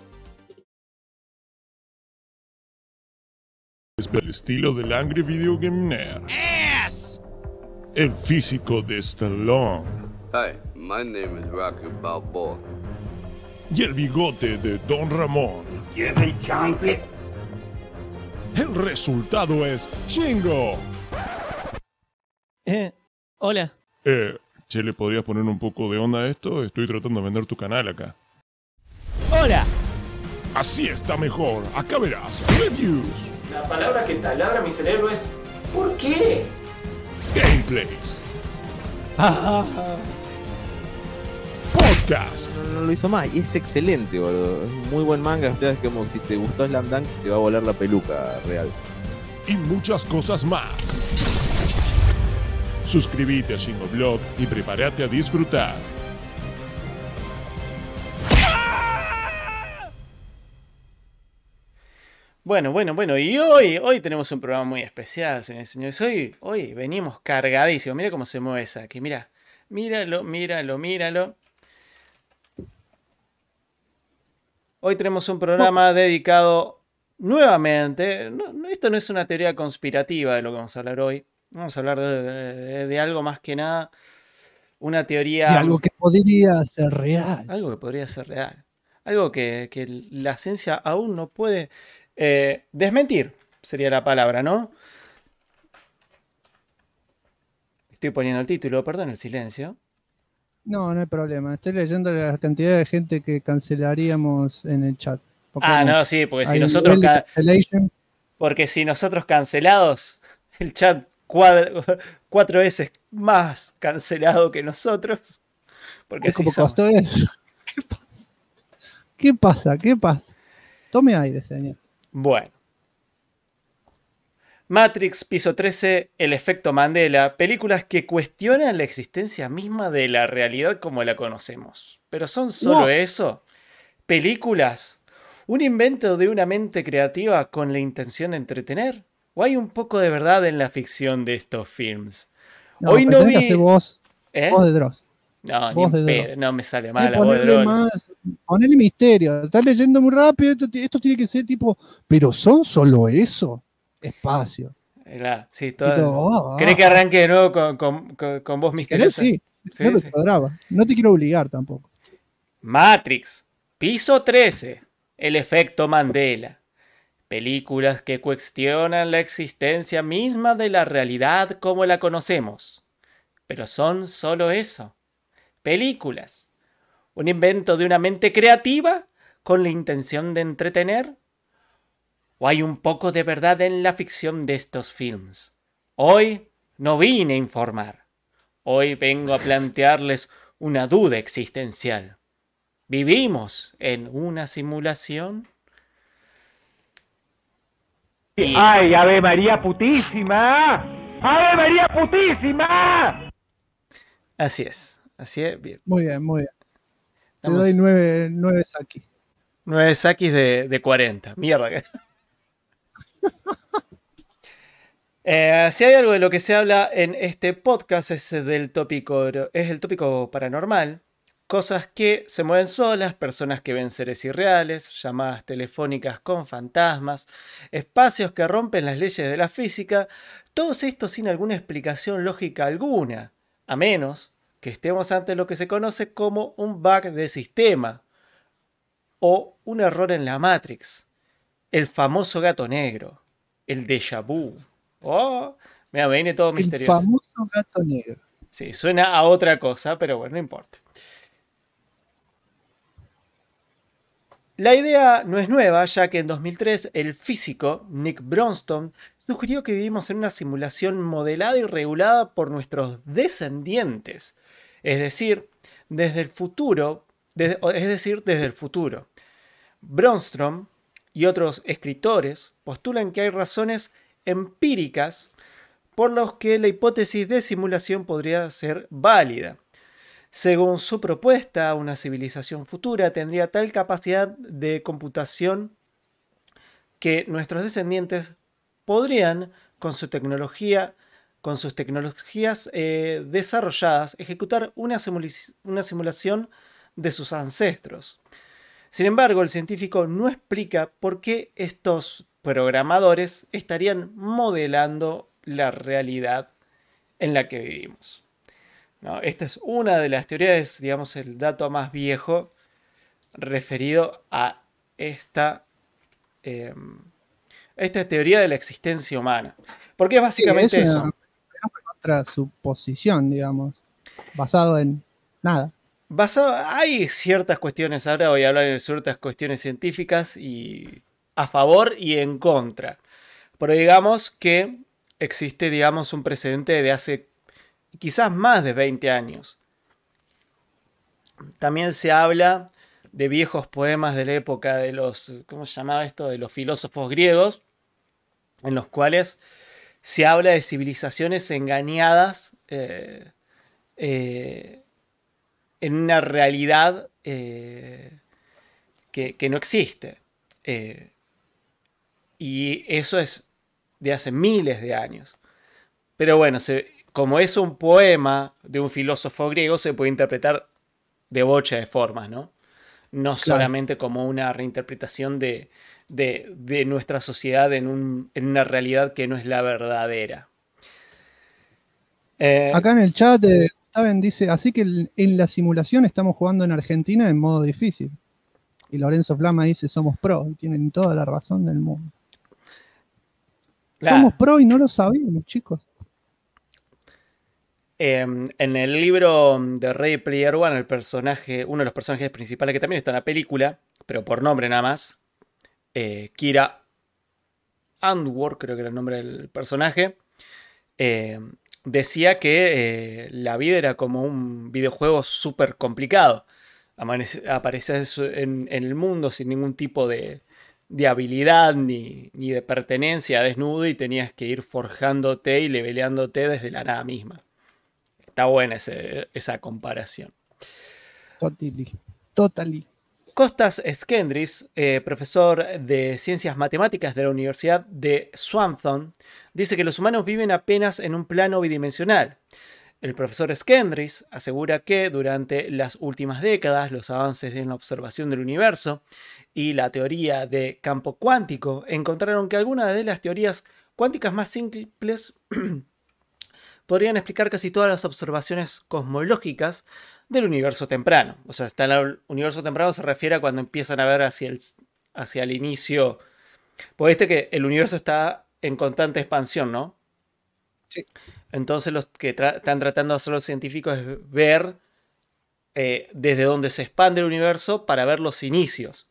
Es el estilo del Angry Video Game Nerd. Ass! El físico de Stallone. Hi, my name is Rocky Balboa. Y el bigote de Don Ramón. ¿Quieren chanfle? El resultado es Shingo. Hola. Che, ¿le podrías poner un poco de onda a esto? Estoy tratando de vender tu canal acá. Hola. Así está mejor. Acá verás. Reviews. La palabra que taladra mi cerebro es ¿por qué? Gameplays. Podcast. No lo hizo más y es excelente, boludo. Es un muy buen manga. O sea, es como si te gustó Slam Dunk, te va a volar la peluca real. Y muchas cosas más. Suscríbete a Shingo Blog y prepárate a disfrutar. Bueno. Y hoy tenemos un programa muy especial, señores y señores. Hoy venimos cargadísimos. Mira cómo se mueve esa aquí. Míralo. Hoy tenemos un programa dedicado nuevamente. Esto no es una teoría conspirativa de lo que vamos a hablar hoy. Vamos a hablar de algo más que nada. Una teoría. De algo que podría ser real. Algo que podría ser real. Algo que la ciencia aún no puede desmentir, sería la palabra, ¿no? Estoy poniendo el título, perdón el silencio. No, no hay problema. Estoy leyendo la cantidad de gente que cancelaríamos en el chat. No, sí, porque si hay nosotros nivel de cancellation. porque si nosotros cancelados, el chat 4 veces más cancelado que nosotros. Porque así ¿Cómo somos. costó eso? ¿Qué pasa? ¿Qué pasa? Tome aire, señor. Bueno. Matrix, Piso 13, El efecto Mandela, películas que cuestionan la existencia misma de la realidad como la conocemos. ¿Pero son solo eso? ¿Películas? ¿Un invento de una mente creativa con la intención de entretener? ¿O hay un poco de verdad en la ficción de estos films? No, Hoy no tenés que vi... hacer voz ¿Eh? de Dross. No, ni Voz de en pedo, Dross. no me sale mal la voz de Dross. Ponele misterio. Estás leyendo muy rápido. Esto tiene que ser tipo, pero son solo eso. Espacio. Claro, sí, ¿Querés que arranque de nuevo con voz misteriosa? Sí, yo lo cuadraba. No te quiero obligar tampoco. Matrix, Piso 13, El efecto Mandela. Películas que cuestionan la existencia misma de la realidad como la conocemos. Pero son solo eso. Películas. ¿Un invento de una mente creativa con la intención de entretener? ¿O hay un poco de verdad en la ficción de estos films? Hoy no vine a informar. Hoy vengo a plantearles una duda existencial. ¿Vivimos en una simulación? ¡Ay, Ave María putísima! ¡Ave María putísima! Así es. Bien. Muy bien, muy bien. Te Vamos. doy 9 Saki. 9 Sakis de 40. Mierda. Si hay algo de lo que se habla en este podcast es el tópico paranormal. Cosas que se mueven solas, personas que ven seres irreales, llamadas telefónicas con fantasmas, espacios que rompen las leyes de la física, todos estos sin alguna explicación lógica alguna, a menos que estemos ante lo que se conoce como un bug de sistema o un error en la Matrix, el famoso gato negro, el déjà vu. Oh, mira, me viene todo misterioso. El famoso gato negro. Sí, suena a otra cosa, pero bueno, no importa. La idea no es nueva, ya que en 2003 el físico Nick Bronston sugirió que vivimos en una simulación modelada y regulada por nuestros descendientes, es decir, desde el futuro. Bronston y otros escritores postulan que hay razones empíricas por las que la hipótesis de simulación podría ser válida. Según su propuesta, una civilización futura tendría tal capacidad de computación que nuestros descendientes podrían, con sus tecnologías desarrolladas, ejecutar una simulación de sus ancestros. Sin embargo, el científico no explica por qué estos programadores estarían modelando la realidad en la que vivimos. ¿No? Esta es una de las teorías, digamos, el dato más viejo referido a esta teoría de la existencia humana. Porque es básicamente eso. Otra suposición, digamos, basado en nada. Hay ciertas cuestiones, ahora voy a hablar de ciertas cuestiones científicas y a favor y en contra. Pero digamos que existe, digamos, un precedente de hace quizás más de 20 años. También se habla de viejos poemas de la época de los, ¿cómo se llamaba esto? De los filósofos griegos, en los cuales se habla de civilizaciones engañadas en una realidad que no existe. Y eso es de hace miles de años. Pero bueno, como es un poema de un filósofo griego, se puede interpretar de bocha de formas, ¿no? no solamente como una reinterpretación de nuestra sociedad en una realidad que no es la verdadera. Acá en el chat, Gustavo dice, así que en la simulación estamos jugando en Argentina en modo difícil. Y Lorenzo Flama dice, somos pro, y tienen toda la razón del mundo. Somos pro y no lo sabíamos, chicos. En el libro de Ready Player One, uno de los personajes principales, que también está en la película, pero por nombre nada más, Kira Andwar, creo que era el nombre del personaje, decía que la vida era como un videojuego súper complicado. Apareces en el mundo sin ningún tipo de habilidad ni de pertenencia, desnudo, y tenías que ir forjándote y leveleándote desde la nada misma. Está buena esa comparación. Totally. Costas Skendris, profesor de Ciencias Matemáticas de la Universidad de Swampton, dice que los humanos viven apenas en un plano bidimensional. El profesor Skendris asegura que durante las últimas décadas los avances en la observación del universo y la teoría de campo cuántico encontraron que algunas de las teorías cuánticas más simples podrían explicar casi todas las observaciones cosmológicas del universo temprano. O sea, el universo temprano se refiere a cuando empiezan a ver hacia el inicio. Pues viste que el universo está en constante expansión, ¿no? Sí. Entonces los que están tratando de hacer los científicos es ver desde dónde se expande el universo para ver los inicios.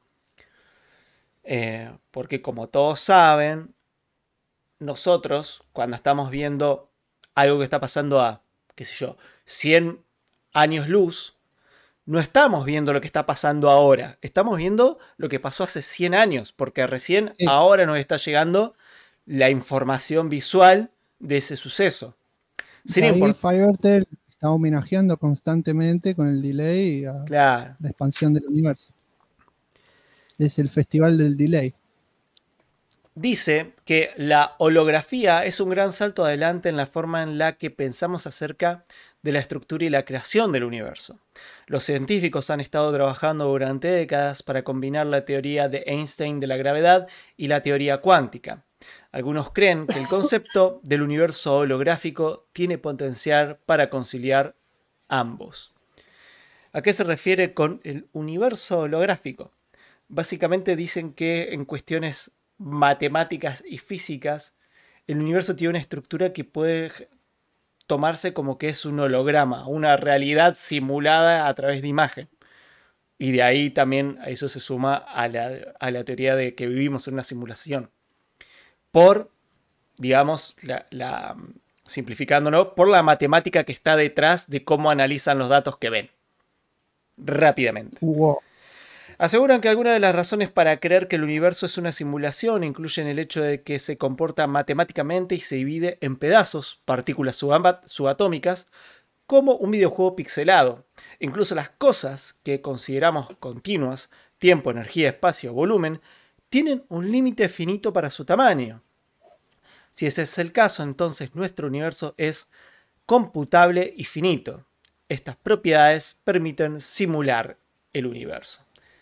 Porque como todos saben, nosotros cuando estamos viendo algo que está pasando a, qué sé yo, 100 años luz, no estamos viendo lo que está pasando ahora. Estamos viendo lo que pasó hace 100 años, porque recién ahora nos está llegando la información visual de ese suceso. Fivertel está homenajeando constantemente con el delay a la expansión del universo. Es el festival del delay. Dice que la holografía es un gran salto adelante en la forma en la que pensamos acerca de la estructura y la creación del universo. Los científicos han estado trabajando durante décadas para combinar la teoría de Einstein de la gravedad y la teoría cuántica. Algunos creen que el concepto del universo holográfico tiene potencial para conciliar ambos. ¿A qué se refiere con el universo holográfico? Básicamente dicen que en cuestiones matemáticas y físicas, el universo tiene una estructura que puede tomarse como que es un holograma, una realidad simulada a través de imagen. Y de ahí también a eso se suma a la teoría de que vivimos en una simulación. Por, digamos, simplificándolo, por la matemática que está detrás de cómo analizan los datos que ven. Rápidamente. Wow. Aseguran que algunas de las razones para creer que el universo es una simulación incluyen el hecho de que se comporta matemáticamente y se divide en pedazos, partículas subatómicas, como un videojuego pixelado. Incluso las cosas que consideramos continuas, tiempo, energía, espacio, volumen, tienen un límite finito para su tamaño. Si ese es el caso, entonces nuestro universo es computable y finito. Estas propiedades permiten simular el universo.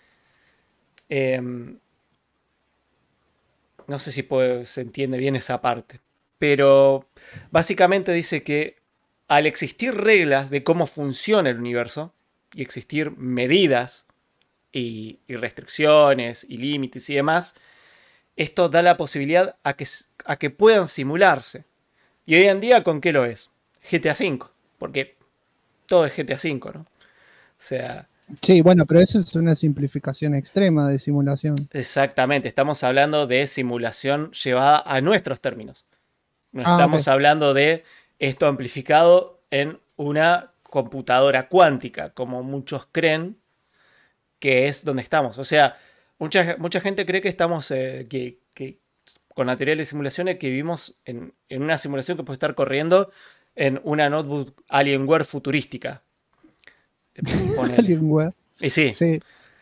No sé si se entiende bien esa parte, pero básicamente dice que al existir reglas de cómo funciona el universo y existir medidas y restricciones y límites y demás, esto da la posibilidad a que puedan simularse. Y hoy en día, ¿con qué lo es? GTA V, porque todo es GTA V, ¿no? O sea... Sí, bueno, pero eso es una simplificación extrema de simulación. Exactamente, estamos hablando de simulación llevada a nuestros términos. No estamos hablando de esto amplificado en una computadora cuántica, como muchos creen que es donde estamos. O sea, mucha gente cree que estamos, que con la teoría de simulaciones, que vivimos en una simulación que puede estar corriendo en una notebook Alienware futurística. Alienware. Y sí. Sí.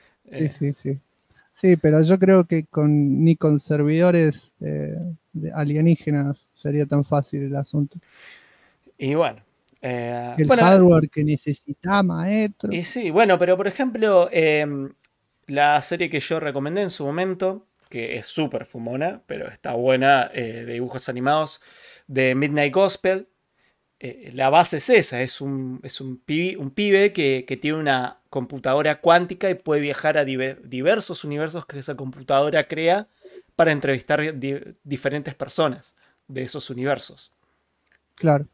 Sí, pero yo creo que ni con servidores alienígenas sería tan fácil el asunto. Y bueno. El hardware que necesita, maestro. Y sí, bueno, pero por ejemplo, la serie que yo recomendé en su momento, que es súper fumona, pero está buena, de dibujos animados, de Midnight Gospel. La base es esa, es un pibe que tiene una computadora cuántica y puede viajar a diversos universos que esa computadora crea para entrevistar diferentes personas de esos universos. Claro.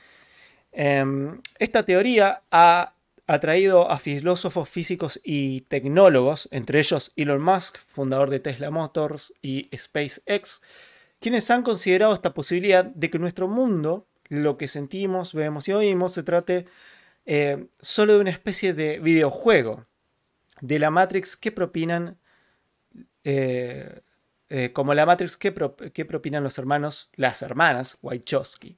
Esta teoría ha atraído a filósofos físicos y tecnólogos, entre ellos Elon Musk, fundador de Tesla Motors y SpaceX, quienes han considerado esta posibilidad de que nuestro mundo, lo que sentimos, vemos y oímos, se trate solo de una especie de videojuego de la Matrix que propinan, como la Matrix que propinan las hermanas Wachowski.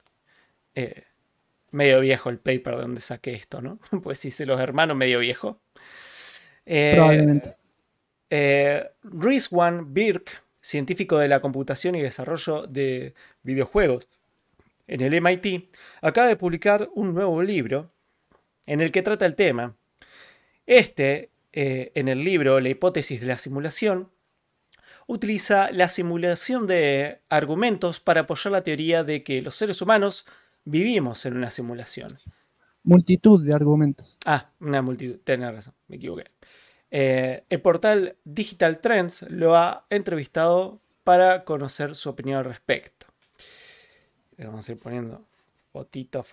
Medio viejo el paper de donde saqué esto, ¿no? Pues si se los hermanos, medio viejo. Probablemente. Rizwan Birk, científico de la computación y desarrollo de videojuegos en el MIT, acaba de publicar un nuevo libro en el que trata el tema. En el libro La hipótesis de la simulación, utiliza la simulación de argumentos para apoyar la teoría de que los seres humanos vivimos en una simulación. Multitud de argumentos. Una multitud. Tenés razón, me equivoqué. El portal Digital Trends lo ha entrevistado para conocer su opinión al respecto. Vamos a ir poniendo fotito.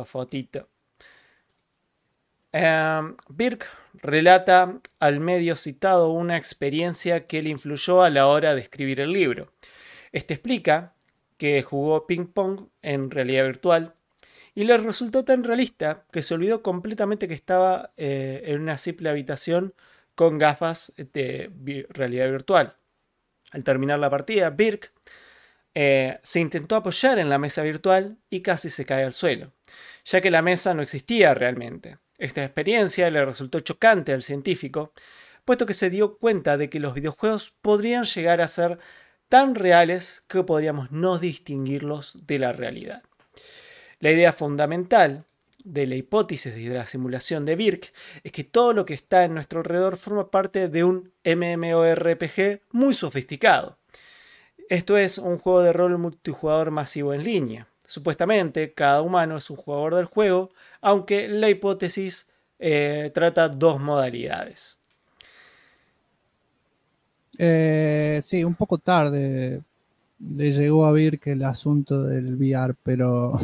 Birk relata al medio citado una experiencia que le influyó a la hora de escribir el libro. Explica que jugó ping pong en realidad virtual y le resultó tan realista que se olvidó completamente que estaba en una simple habitación con gafas de realidad virtual. Al terminar la partida, Birk se intentó apoyar en la mesa virtual y casi se cae al suelo, ya que la mesa no existía realmente. Esta experiencia le resultó chocante al científico, puesto que se dio cuenta de que los videojuegos podrían llegar a ser tan reales que podríamos no distinguirlos de la realidad. La idea fundamental de la hipótesis de la simulación de Birk es que todo lo que está en nuestro alrededor forma parte de un MMORPG muy sofisticado. Esto es un juego de rol multijugador masivo en línea. Supuestamente, cada humano es un jugador del juego, aunque la hipótesis trata dos modalidades. Sí, un poco tarde le llegó a Birk el asunto del VR, pero...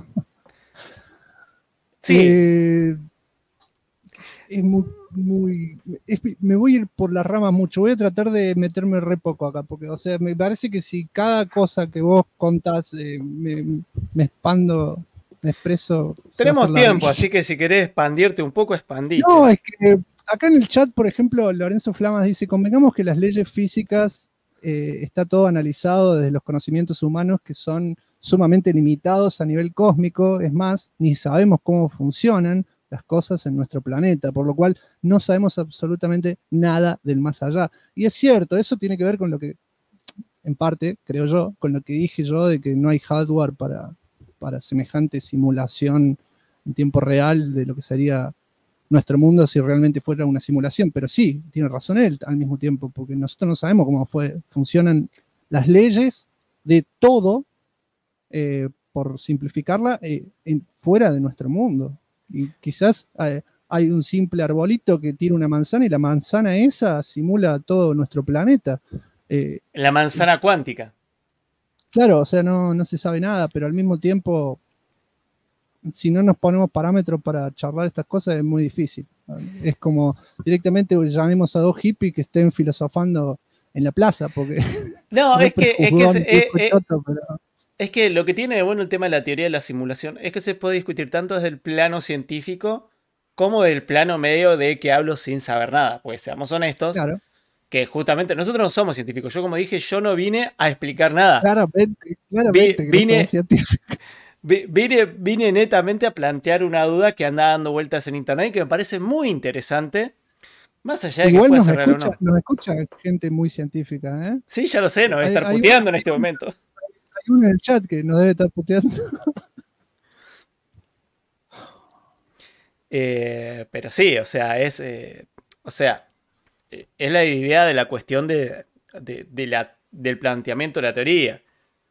Sí. Es me voy a ir por las ramas mucho. Voy a tratar de meterme re poco acá, porque, o sea, me parece que si cada cosa que vos contás me expreso. Tenemos tiempo, así que si querés expandirte un poco, expandite. No, es que acá en el chat, por ejemplo, Lorenzo Flamas dice: convengamos que las leyes físicas está todo analizado desde los conocimientos humanos que son sumamente limitados a nivel cósmico. Es más, ni sabemos cómo funcionan las cosas en nuestro planeta, por lo cual no sabemos absolutamente nada del más allá. Y es cierto, eso tiene que ver con lo que, en parte, creo yo, con lo que dije yo de que no hay hardware para semejante simulación en tiempo real de lo que sería nuestro mundo si realmente fuera una simulación. Pero sí, tiene razón él al mismo tiempo, porque nosotros no sabemos cómo funcionan las leyes de todo, por simplificarla, fuera de nuestro mundo. Y quizás hay un simple arbolito que tira una manzana y la manzana esa simula todo nuestro planeta. La manzana cuántica. Claro, o sea, no se sabe nada, pero al mismo tiempo, si no nos ponemos parámetros para charlar estas cosas, es muy difícil. Es como directamente llamemos a dos hippies que estén filosofando en la plaza, porque... No, es que lo que tiene de bueno el tema de la teoría de la simulación es que se puede discutir tanto desde el plano científico como del plano medio de que hablo sin saber nada. Pues seamos honestos, claro, que justamente nosotros no somos científicos. Yo, como dije, yo no vine a explicar nada. Claramente que no somos científicos. Vine netamente a plantear una duda que anda dando vueltas en internet y que me parece muy interesante. Más allá de igual que pueda ser real o no. Nos escucha gente muy científica, ¿eh? Sí, ya lo sé, nos debe estar puteando en este momento. Hay uno en el chat que nos debe estar puteando. Pero sí, o sea, es la idea de la cuestión del planteamiento de la teoría.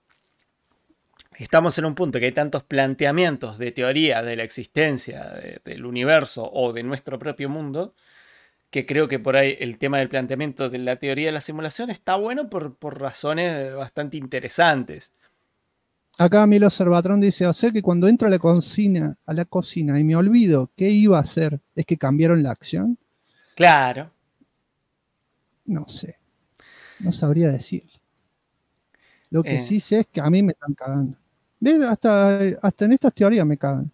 Estamos en un punto que hay tantos planteamientos de teoría de la existencia del universo o de nuestro propio mundo, que creo que por ahí el tema del planteamiento de la teoría de la simulación está bueno por razones bastante interesantes. Acá Milo Cervatron dice, o sea que cuando entro a la cocina y me olvido qué iba a hacer, ¿es que cambiaron la acción? Claro. No sé. No sabría decir. Lo que sí sé es que a mí me están cagando. ¿Ves? Hasta en estas teorías me cagan.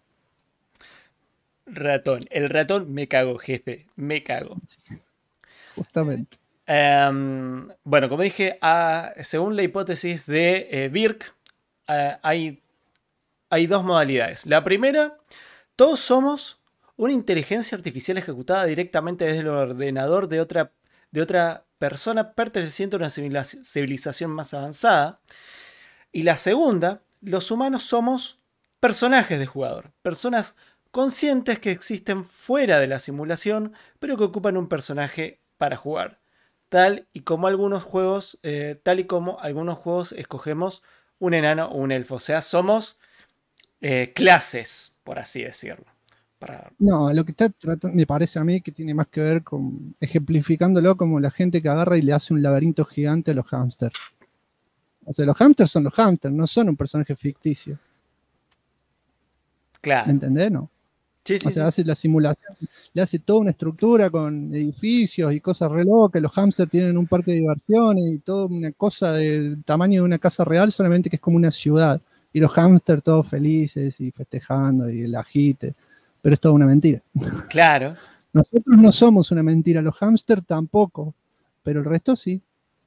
Ratón. El ratón me cago, jefe. Me cago. Justamente. Bueno, como dije, según la hipótesis de Birk, hay dos modalidades. La primera, todos somos una inteligencia artificial ejecutada directamente desde el ordenador de otra persona perteneciente a una civilización más avanzada. Y la segunda, los humanos somos personajes de jugador, personas conscientes que existen fuera de la simulación, pero que ocupan un personaje para jugar. Tal y como algunos juegos escogemos un enano o un elfo. O sea, somos clases, por así decirlo. No, lo que está tratando, me parece a mí que tiene más que ver con ejemplificándolo como la gente que agarra y le hace un laberinto gigante a los hámsters. O sea, los hámsters son los hámsters, no son un personaje ficticio. Claro. ¿Me entendés? No. Sí, O sea, hace la simulación, le hace toda una estructura con edificios y cosas re locas. Los hámsters tienen un parque de diversiones y toda una cosa del tamaño de una casa real, solamente que es como una ciudad. Y los hámsters todos felices y festejando y el agite. Pero es toda una mentira. Claro. Nosotros no somos una mentira, los hámsters tampoco, pero el resto sí.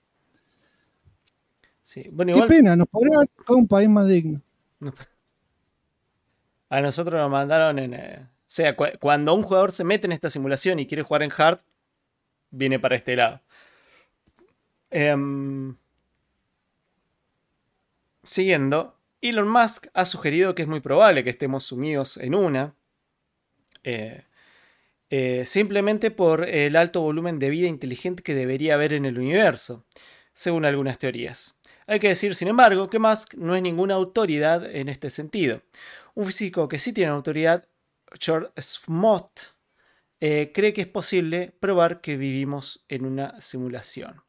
Sí. Bueno, Qué pena, nos podría haber tocado un país más digno. A nosotros nos mandaron o sea, cuando un jugador se mete en esta simulación y quiere jugar en hard, viene para este lado. Siguiendo, Elon Musk ha sugerido que es muy probable que estemos sumidos en una. Simplemente por el alto volumen de vida inteligente que debería haber en el universo, según algunas teorías. Hay que decir, sin embargo, que Musk no es ninguna autoridad en este sentido. Un físico que sí tiene autoridad, George Smoot, cree que es posible probar que vivimos en una simulación.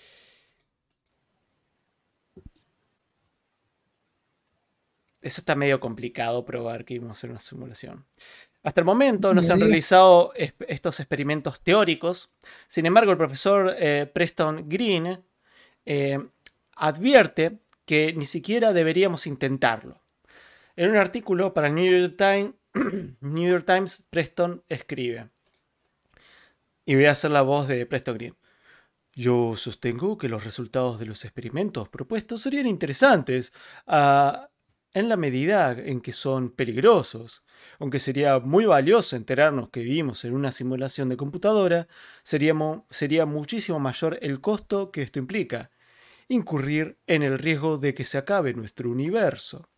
Eso está medio complicado probar que vivimos en una simulación. Hasta el momento no se han realizado estos experimentos teóricos. Sin embargo, el profesor Preston Green advierte que ni siquiera deberíamos intentarlo. En un artículo para el New York Times, Preston escribe, y voy a hacer la voz de Preston Green: yo sostengo que los resultados de los experimentos propuestos serían interesantes en la medida en que son peligrosos. Aunque sería muy valioso enterarnos que vivimos en una simulación de computadora, sería muchísimo mayor el costo que esto implica: incurrir en el riesgo de que se acabe nuestro universo.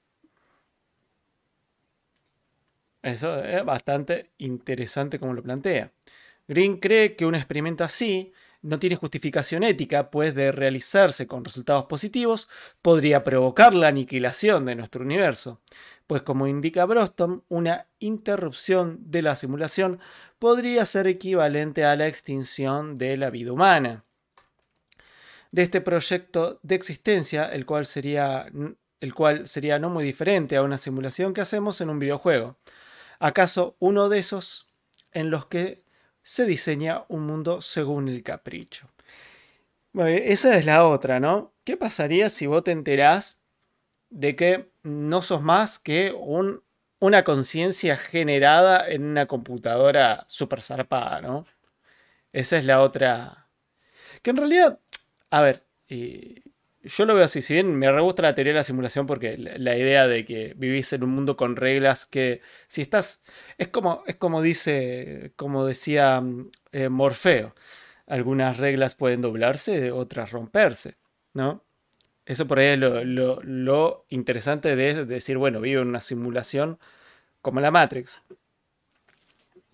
Eso es bastante interesante como lo plantea. Green cree que un experimento así no tiene justificación ética, pues de realizarse con resultados positivos podría provocar la aniquilación de nuestro universo, pues como indica Broston, una interrupción de la simulación podría ser equivalente a la extinción de la vida humana. De este proyecto de existencia, el cual sería no muy diferente a una simulación que hacemos en un videojuego. ¿Acaso uno de esos en los que se diseña un mundo según el capricho? Bueno, esa es la otra, ¿no? ¿Qué pasaría si vos te enterás de que no sos más que una conciencia generada en una computadora súper zarpada, ¿no? Esa es la otra. Que en realidad, a ver, yo lo veo así. Si bien me re gusta la teoría de la simulación, porque la idea de que vivís en un mundo con reglas que si estás. Es como decía Morfeo. Algunas reglas pueden doblarse, otras romperse, ¿no? Eso por ahí es lo interesante de decir, bueno, vivo en una simulación como la Matrix.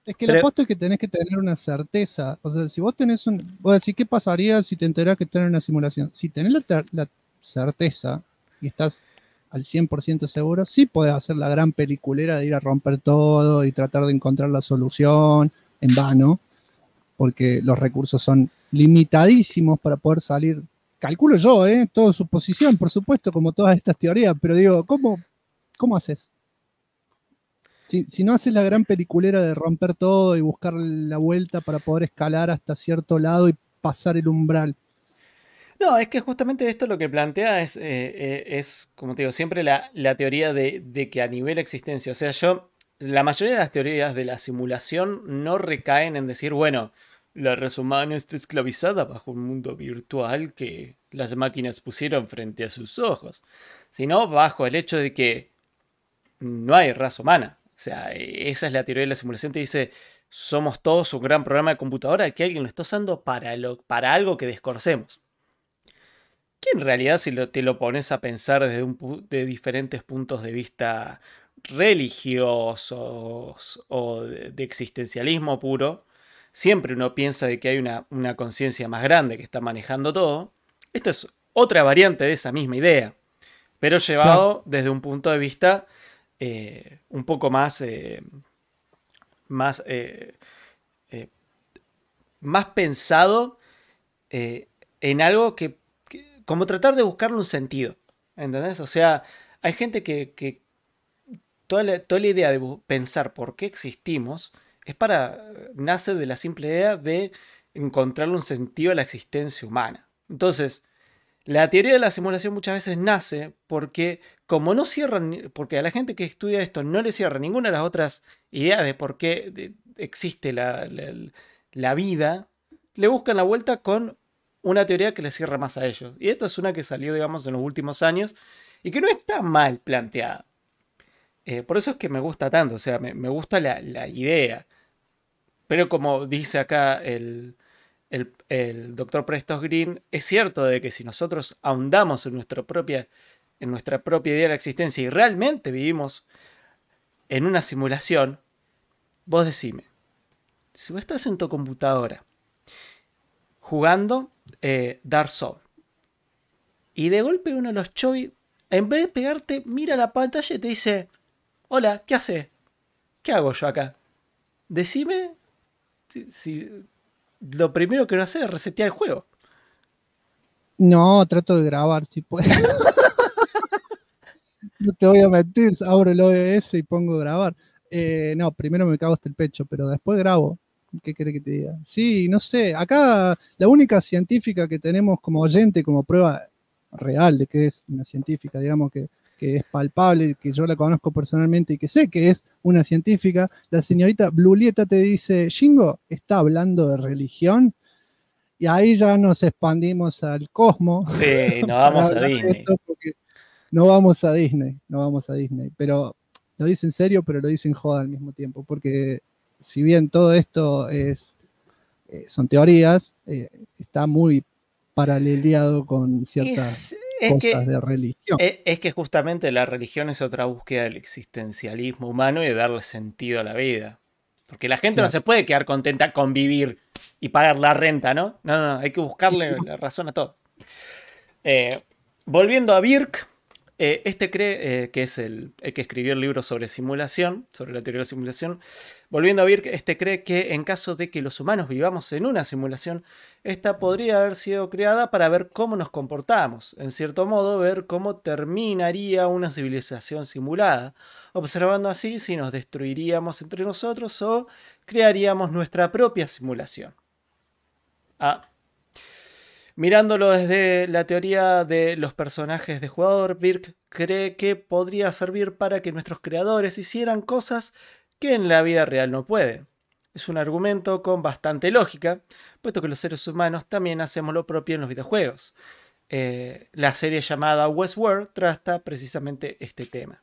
Es que la aposta es que tenés que tener una certeza. O sea, si vos tenés vos decís, ¿qué pasaría si te enterás que tenés una simulación? Si tenés la certeza y estás al 100% seguro, sí podés hacer la gran peliculera de ir a romper todo y tratar de encontrar la solución en vano, porque los recursos son limitadísimos para poder salir. Calculo yo, todo suposición, por supuesto, como todas estas teorías, pero digo, ¿cómo haces? Si no haces la gran peliculera de romper todo y buscar la vuelta para poder escalar hasta cierto lado y pasar el umbral. No, es que justamente esto lo que plantea es como te digo, siempre la teoría de que a nivel existencia, o sea, la mayoría de las teorías de la simulación no recaen en decir, bueno, la raza humana está esclavizada bajo un mundo virtual que las máquinas pusieron frente a sus ojos, sino bajo el hecho de que no hay raza humana. O sea, esa es la teoría de la simulación. Te dice, somos todos un gran programa de computadora que alguien lo está usando para algo que desconocemos. Que en realidad, si te lo pones a pensar de diferentes puntos de vista religiosos o de existencialismo puro, siempre uno piensa de que hay una conciencia más grande que está manejando todo. Esto es otra variante de esa misma idea, pero llevado desde un punto de vista un poco más pensado en algo que como tratar de buscarle un sentido, ¿entendés? O sea, hay gente que toda la idea de pensar por qué existimos nace de la simple idea de encontrarle un sentido a la existencia humana. Entonces, la teoría de la simulación muchas veces nace porque porque a la gente que estudia esto no le cierra ninguna de las otras ideas de por qué existe la vida, le buscan la vuelta con una teoría que les cierra más a ellos. Y esta es una que salió, digamos, en los últimos años y que no está mal planteada. Por eso es que me gusta tanto, o sea, me gusta la idea. Pero como dice acá el doctor Prestos Green, es cierto de que si nosotros ahondamos en nuestra propia idea de la existencia y realmente vivimos en una simulación, vos decime, si vos estás en tu computadora jugando Dark Souls y de golpe uno de los chovis, en vez de pegarte, mira la pantalla y te dice, hola, ¿qué haces? ¿Qué hago yo acá? Decime si lo primero que no hace es resetear el juego. No, trato de grabar si puedo. No te voy a mentir, abro el OBS y pongo grabar. No, primero me cago hasta el pecho, pero después grabo. ¿Qué querés que te diga? Sí, no sé. Acá la única científica que tenemos como oyente, como prueba real de que es una científica, digamos que es palpable, que yo la conozco personalmente y que sé que es una científica, la señorita Blulieta te dice, Shingo, ¿está hablando de religión? Y ahí ya nos expandimos al cosmos. Sí, nos vamos a Disney. No vamos a Disney, pero lo dice en serio, pero lo dice en joda al mismo tiempo, porque si bien todo esto son teorías, está muy paraleleado con ciertas cosas de religión. Es que justamente la religión es otra búsqueda del existencialismo humano y de darle sentido a la vida. Porque la gente no se puede quedar contenta con vivir y pagar la renta, ¿no? No, hay que buscarle la razón a todo. Volviendo a Birk, este cree que es el que escribió el libro sobre simulación, sobre la teoría de la simulación. Volviendo a Birk, este cree que en caso de que los humanos vivamos en una simulación, esta podría haber sido creada para ver cómo nos comportamos, en cierto modo, ver cómo terminaría una civilización simulada, observando así si nos destruiríamos entre nosotros o crearíamos nuestra propia simulación. Mirándolo desde la teoría de los personajes de jugador, Birk cree que podría servir para que nuestros creadores hicieran cosas que en la vida real no pueden. Es un argumento con bastante lógica, puesto que los seres humanos también hacemos lo propio en los videojuegos. La serie llamada Westworld trata precisamente este tema.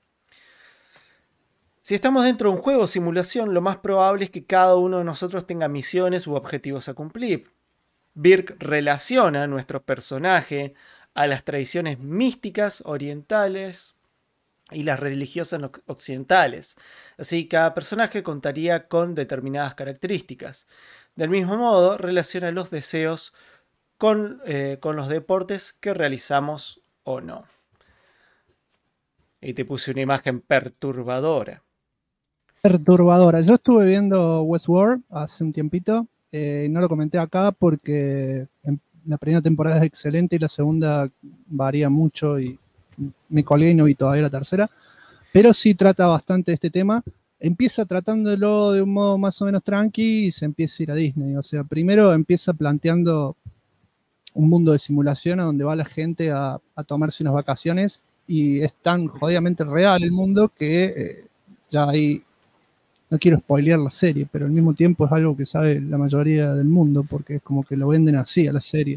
Si estamos dentro de un juego o simulación, lo más probable es que cada uno de nosotros tenga misiones u objetivos a cumplir. Birk relaciona a nuestro personaje a las tradiciones místicas orientales y las religiosas occidentales. Así, cada personaje contaría con determinadas características. Del mismo modo, relaciona los deseos con los deportes que realizamos o no. Y te puse una imagen perturbadora. Perturbadora. Yo estuve viendo Westworld hace un tiempito. No lo comenté acá porque la primera temporada es excelente y la segunda varía mucho y me colgué y no vi todavía la tercera. Pero sí trata bastante este tema. Empieza tratándolo de un modo más o menos tranqui y se empieza a ir a Disney. O sea, primero empieza planteando un mundo de simulación a donde va la gente a tomarse unas vacaciones y es tan jodidamente real el mundo que ya ahí, no quiero spoilear la serie, pero al mismo tiempo es algo que sabe la mayoría del mundo porque es como que lo venden así a la serie.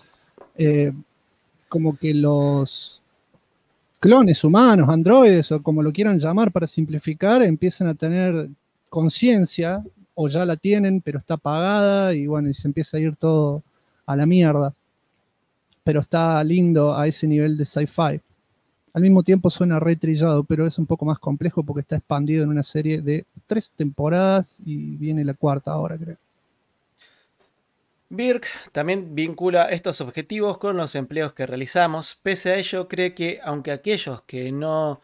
Como que los clones humanos, androides o como lo quieran llamar para simplificar, empiezan a tener conciencia o ya la tienen, pero está apagada y bueno, y se empieza a ir todo a la mierda. Pero está lindo a ese nivel de sci-fi. Al mismo tiempo suena re trillado, pero es un poco más complejo porque está expandido en una serie de 3 temporadas y viene la 4ª ahora, creo. Birk también vincula estos objetivos con los empleos que realizamos. Pese a ello, cree que aunque aquellos que nos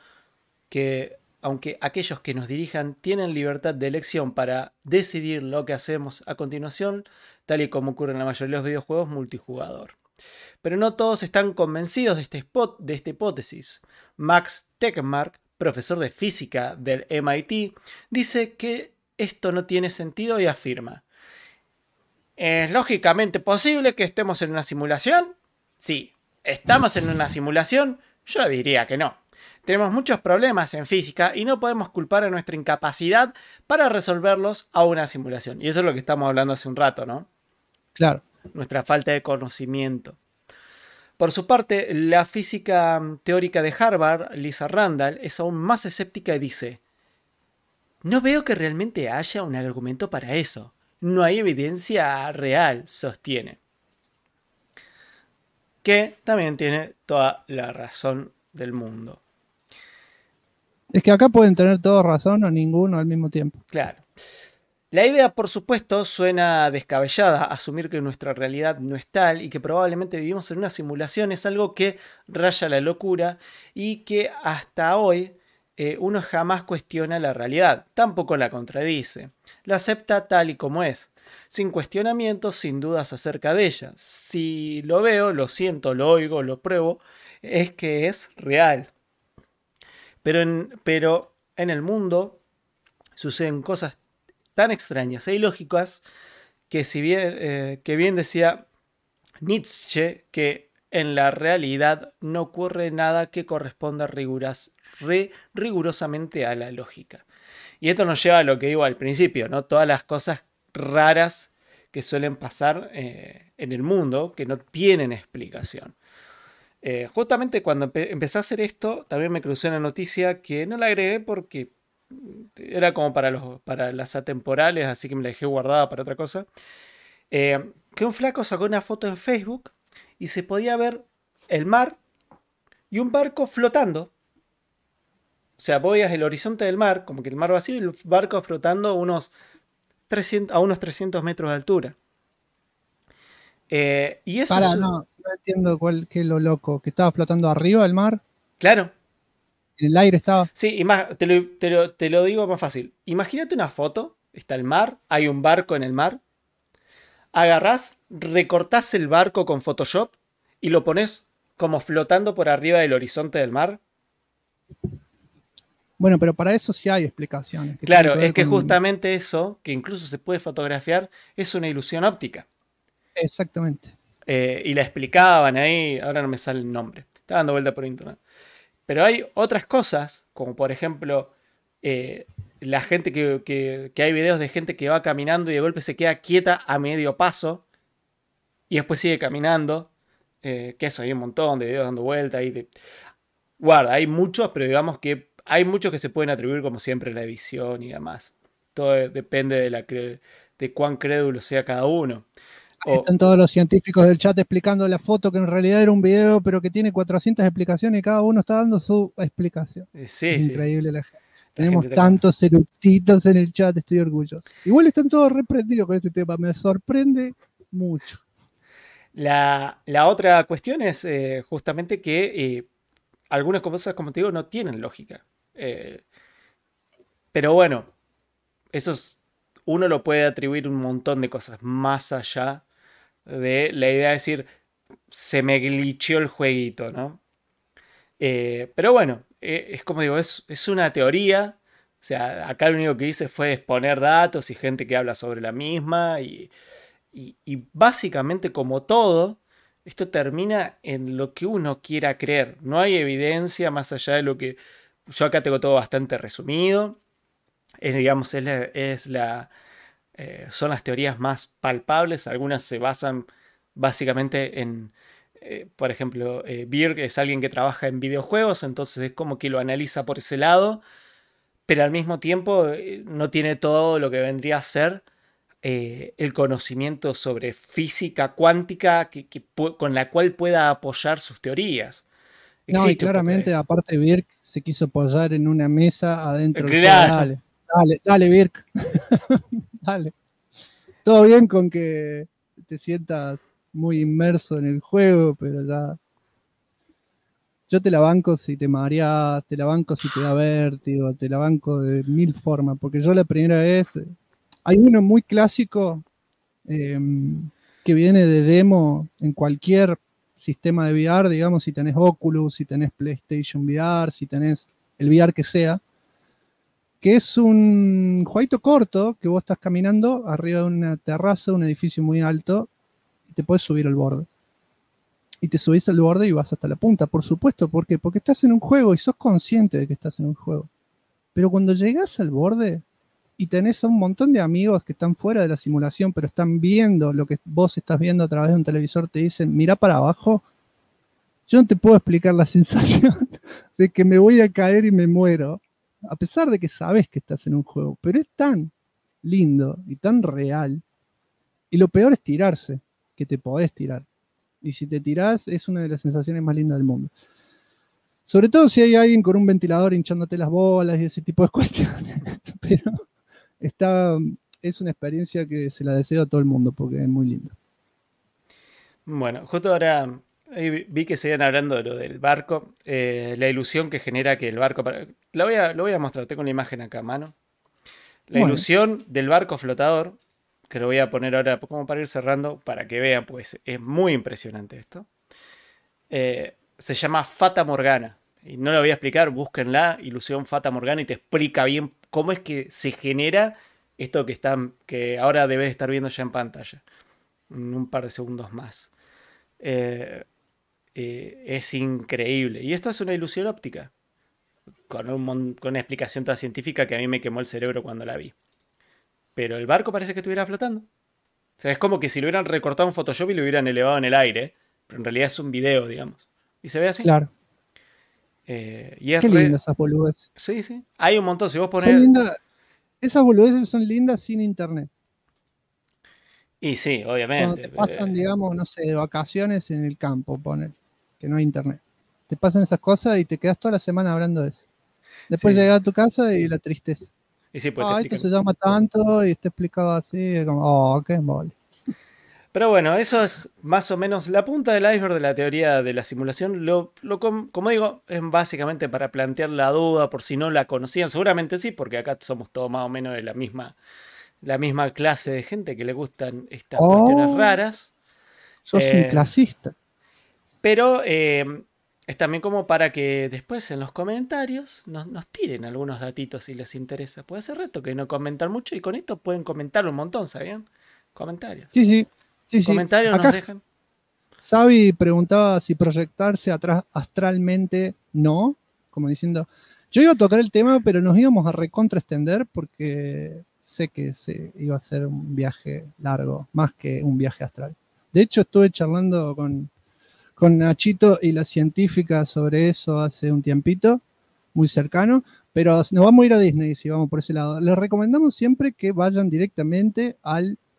dirijan tienen libertad de elección para decidir lo que hacemos a continuación, tal y como ocurre en la mayoría de los videojuegos multijugador. Pero no todos están convencidos de esta hipótesis. Max Tegmark, profesor de física del MIT, dice que esto no tiene sentido y afirma: ¿es lógicamente posible que estemos en una simulación? Sí. ¿Estamos en una simulación? Yo diría que no. Tenemos muchos problemas en física y no podemos culpar a nuestra incapacidad para resolverlos a una simulación. Y eso es lo que estamos hablando hace un rato, ¿no? Claro. Nuestra falta de conocimiento. Por su parte, la física teórica de Harvard, Lisa Randall, es aún más escéptica y dice: no veo que realmente haya un argumento para eso. No hay evidencia real, sostiene. Que también tiene toda la razón del mundo. Es que acá pueden tener todos razón o ninguno al mismo tiempo. Claro. La idea, por supuesto, suena descabellada. Asumir que nuestra realidad no es tal y que probablemente vivimos en una simulación es algo que raya la locura y que hasta hoy uno jamás cuestiona la realidad, tampoco la contradice. La acepta tal y como es, sin cuestionamientos, sin dudas acerca de ella. Si lo veo, lo siento, lo oigo, lo pruebo, es que es real. Pero en el mundo suceden cosas tan extrañas e ilógicas que que bien decía Nietzsche, que en la realidad no ocurre nada que corresponda rigurosamente a la lógica. Y esto nos lleva a lo que digo al principio, ¿no? Todas las cosas raras que suelen pasar en el mundo, que no tienen explicación. Justamente cuando empecé a hacer esto, también me crucé una noticia que no la agregué porque era como para las atemporales, así que me la dejé guardada para otra cosa. Que un flaco sacó una foto en Facebook y se podía ver el mar y un barco flotando. O sea, vos veías el horizonte del mar, como que el mar vacío, y el barco flotando a unos 300 metros de altura. Y eso no entiendo qué es lo loco. ¿Que estaba flotando arriba del mar? Claro. ¿En el aire estaba? Sí, y más, te lo digo más fácil. Imagínate una foto, está el mar, hay un barco en el mar. Agarrás, recortás el barco con Photoshop y lo pones como flotando por arriba del horizonte del mar. Bueno, pero para eso sí hay explicaciones. Claro, es que justamente eso, que incluso se puede fotografiar, es una ilusión óptica. Exactamente. Y la explicaban ahí, ahora no me sale el nombre. Está dando vuelta por internet. Pero hay otras cosas, como por ejemplo, la gente que hay videos de gente que va caminando y de golpe se queda quieta a medio paso y después sigue caminando. Que eso, hay un montón de videos dando vuelta. Guarda, hay muchos, pero digamos que hay muchos que se pueden atribuir como siempre a la edición y demás. Todo depende de cuán crédulo sea cada uno. O- Están todos los científicos del chat explicando la foto que en realidad era un video, pero que tiene 400 explicaciones y cada uno está dando su explicación. sí, Es sí. increíble la gente. La Tenemos gente está tantos eructitos en el chat, estoy orgulloso. Igual están todos reprendidos con este tema, me sorprende mucho. La otra cuestión es justamente que algunas cosas, como te digo, no tienen lógica. Pero bueno, uno lo puede atribuir un montón de cosas más allá de la idea de decir, se me glitcheó el jueguito, ¿no? Pero bueno, es como digo, es una teoría. O sea, acá lo único que hice fue exponer datos y gente que habla sobre la misma. Y básicamente, como todo, esto termina en lo que uno quiera creer. No hay evidencia más allá de lo que. Yo acá tengo todo bastante resumido. Digamos, son las teorías más palpables. Algunas se basan básicamente en. Por ejemplo, Birk es alguien que trabaja en videojuegos, entonces es como que lo analiza por ese lado, pero al mismo tiempo no tiene todo lo que vendría a ser el conocimiento sobre física cuántica con la cual pueda apoyar sus teorías. No, y Existe un poco de claramente, eso. aparte, Birk se quiso apoyar en una mesa adentro del juego. Claro. Dale, Birk. Dale. Todo bien con que te sientas muy inmerso en el juego, pero ya. Yo te la banco si te mareás, te la banco si te da vértigo, te la banco de mil formas, porque yo la primera vez. Hay uno muy clásico que viene de demo en cualquier sistema de VR, digamos, si tenés Oculus, si tenés PlayStation VR, si tenés el VR que sea, que es un jueguito corto que vos estás caminando arriba de una terraza, un edificio muy alto, y te puedes subir al borde. Y te subís al borde y vas hasta la punta, por supuesto. ¿Por qué? Porque estás en un juego y sos consciente de que estás en un juego. Pero cuando llegás al borde y tenés a un montón de amigos que están fuera de la simulación, pero están viendo lo que vos estás viendo a través de un televisor, te dicen, mirá para abajo, yo no te puedo explicar la sensación de que me voy a caer y me muero, a pesar de que sabes que estás en un juego, pero es tan lindo y tan real. Y lo peor es tirarse, que te podés tirar. Y si te tirás, es una de las sensaciones más lindas del mundo. Sobre todo si hay alguien con un ventilador hinchándote las bolas y ese tipo de cuestiones. Pero es una experiencia que se la deseo a todo el mundo porque es muy lindo. Bueno, justo ahora vi que seguían hablando de lo del barco, la ilusión que genera que el barco. Lo voy a mostrar, tengo una imagen acá a mano. La Bueno. ilusión del barco flotador, que lo voy a poner ahora como para ir cerrando, para que vean, pues es muy impresionante esto. Se llama Fata Morgana. Y no lo voy a explicar, búsquenla, ilusión Fata Morgana, y te explica bien cómo es que se genera esto que ahora debes estar viendo ya en pantalla. En un par de segundos más. Es increíble. Y esto es una ilusión óptica. Con una explicación toda científica que a mí me quemó el cerebro cuando la vi. Pero el barco parece que estuviera flotando. O sea, es como que si lo hubieran recortado en Photoshop y lo hubieran elevado en el aire. Pero en realidad es un video, digamos. Y se ve así. Claro. Y es Qué lindas esas boludeces. Sí, sí. Hay un montón. Si vos Son ponés. lindas. Esas boludeces son lindas sin internet. Y sí, Cuando obviamente. te pasan, digamos, no sé, de vacaciones en el campo, poner, que no hay internet. Te pasan esas cosas y te quedas toda la semana hablando de eso. Después Sí. llegas a tu casa y la tristeza. Y sí, pues te Esto explican. se llama tanto y está explicado así, como, qué mole. Pero bueno, eso es más o menos la punta del iceberg de la teoría de la simulación. Como digo, es básicamente para plantear la duda por si no la conocían. Seguramente sí, porque acá somos todos más o menos de la misma clase de gente que le gustan estas cuestiones raras. Sos un clasista. Pero es también como para que después en los comentarios nos tiren algunos datitos si les interesa. Puede ser reto que no comentan mucho y con esto pueden comentar un montón, ¿sabían? Comentarios. Sí. Comentarios Acá nos dejan. Xavi preguntaba si proyectarse atrás astralmente no, como diciendo, yo iba a tocar el tema, pero nos íbamos a recontra extender porque sé que iba a ser un viaje largo, más que un viaje astral. De hecho, estuve charlando con Nachito y la científica sobre eso hace un tiempito, muy cercano, pero nos vamos a ir a Disney si vamos por ese lado. Les recomendamos siempre que vayan directamente al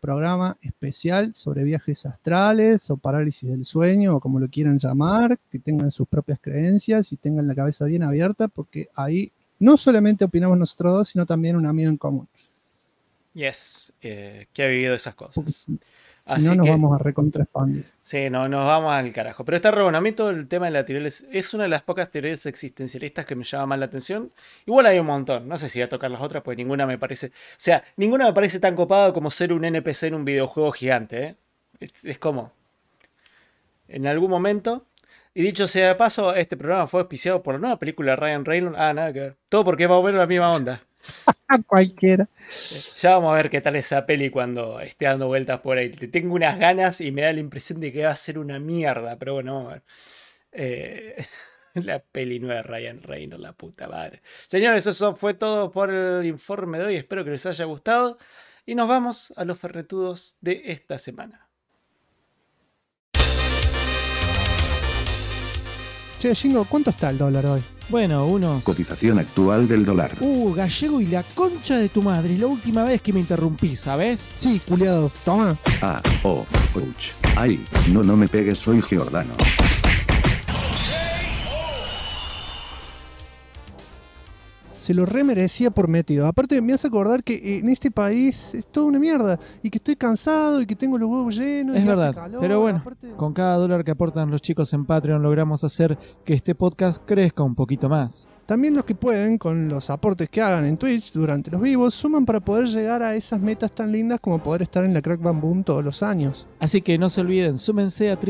programa especial sobre viajes astrales o parálisis del sueño o como lo quieran llamar, que tengan sus propias creencias y tengan la cabeza bien abierta, porque ahí no solamente opinamos nosotros dos, sino también un amigo en común. Yes, que ha vivido esas cosas. Si no, nos vamos a recontraexpandir. Sí, no, nos vamos al carajo. Pero está re bueno. A mí todo el tema de la teoría es una de las pocas teorías existencialistas que me llama más la atención. Igual hay un montón. No sé si voy a tocar las otras, pues ninguna me parece... O sea, ninguna me parece tan copada como ser un NPC en un videojuego gigante, ¿eh? Es como... En algún momento... Y dicho sea de paso, este programa fue auspiciado por la nueva película de Ryan Reynolds. Ah, nada que ver. Todo porque va a ver la misma onda. Cualquiera. Ya vamos a ver qué tal esa peli cuando esté dando vueltas por ahí. Tengo unas ganas y me da la impresión de que va a ser una mierda. Pero bueno, vamos a ver. La peli nueva de Ryan Reynolds, la puta madre. Señores, eso fue todo por el informe de hoy. Espero que les haya gustado. Y nos vamos a los ferretudos de esta semana. Che, Jingo, ¿cuánto está el dólar hoy? Bueno, unos... Cotización actual del dólar. Gallego y la concha de tu madre. Es la última vez que me interrumpí, ¿sabes? Sí, culiado. Toma. Ouch. Ay, no me pegues, soy Giordano. Se lo remerecía por metido. Aparte, me hace acordar que en este país es toda una mierda. Y que estoy cansado y que tengo los huevos llenos. Es y verdad. hace calor. Pero bueno, Aparte... con cada dólar que aportan los chicos en Patreon logramos hacer que este podcast crezca un poquito más. También los que pueden, con los aportes que hagan en Twitch durante los vivos, suman para poder llegar a esas metas tan lindas como poder estar en la Crack Bam Boom todos los años. Así que no se olviden, súmense a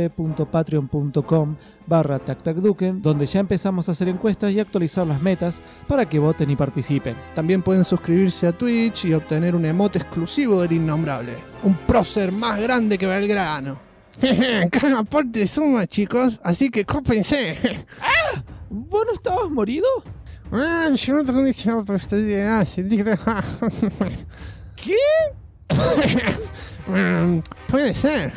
www.patreon.com/tactacduken, donde ya empezamos a hacer encuestas y actualizar las metas para que voten y participen. También pueden suscribirse a Twitch y obtener un emote exclusivo del innombrable. Un prócer más grande que Belgrano. Cada aporte suma, chicos, así que cópense. ¿Vos no estabas morido? Yo no tengo diccionario para estudiar nada. ¿Qué? Puede ser.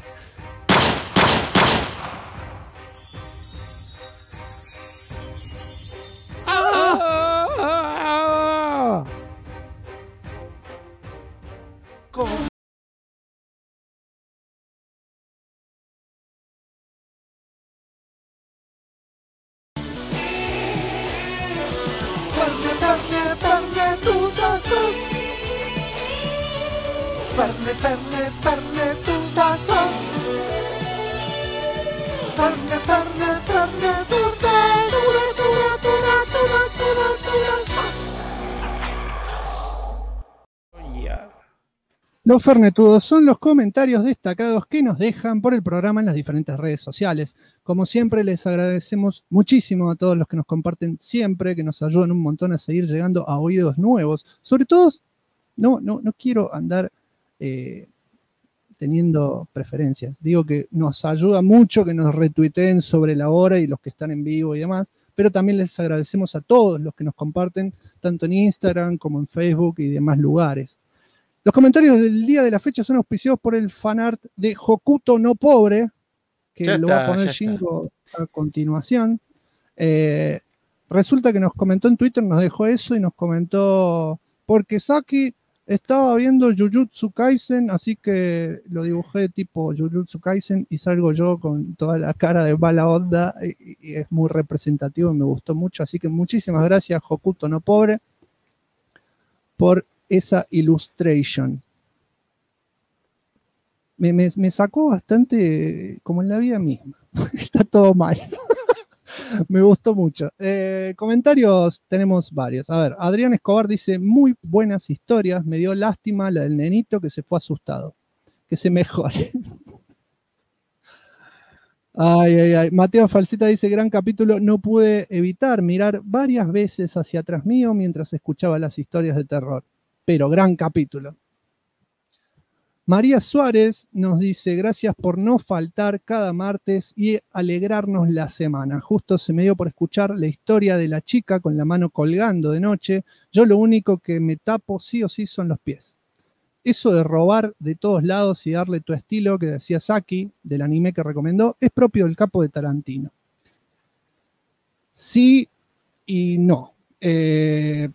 Los fernetudos son los comentarios destacados que nos dejan por el programa en las diferentes redes sociales. Como siempre, les agradecemos muchísimo a todos los que nos comparten siempre, que nos ayudan un montón a seguir llegando a oídos nuevos. Sobre todo, no quiero andar teniendo preferencias. Digo que nos ayuda mucho que nos retuiteen sobre la hora y los que están en vivo y demás, pero también les agradecemos a todos los que nos comparten, tanto en Instagram como en Facebook y demás lugares. Los comentarios del día de la fecha son auspiciados por el fanart de Hokuto no Pobre, que ya lo va a poner Jingo a continuación. Resulta que nos comentó en Twitter, nos dejó eso y nos comentó, porque Saki estaba viendo Jujutsu Kaisen, así que lo dibujé tipo Jujutsu Kaisen y salgo yo con toda la cara de mala onda y es muy representativo y me gustó mucho. Así que muchísimas gracias, Hokuto no Pobre, por esa illustration. Me sacó bastante como en la vida misma. Está todo mal. Me gustó mucho. Comentarios tenemos varios. A ver, Adrián Escobar dice, muy buenas historias. Me dio lástima la del nenito que se fue asustado. Que se mejore. Ay. Mateo Falseta dice, gran capítulo. No pude evitar mirar varias veces hacia atrás mío mientras escuchaba las historias de terror. Pero gran capítulo. María Suárez nos dice, gracias por no faltar cada martes y alegrarnos la semana. Justo se me dio por escuchar la historia de la chica con la mano colgando de noche. Yo lo único que me tapo sí o sí son los pies. Eso de robar de todos lados y darle tu estilo, que decía Saki, del anime que recomendó, es propio del capo de Tarantino. Sí y no.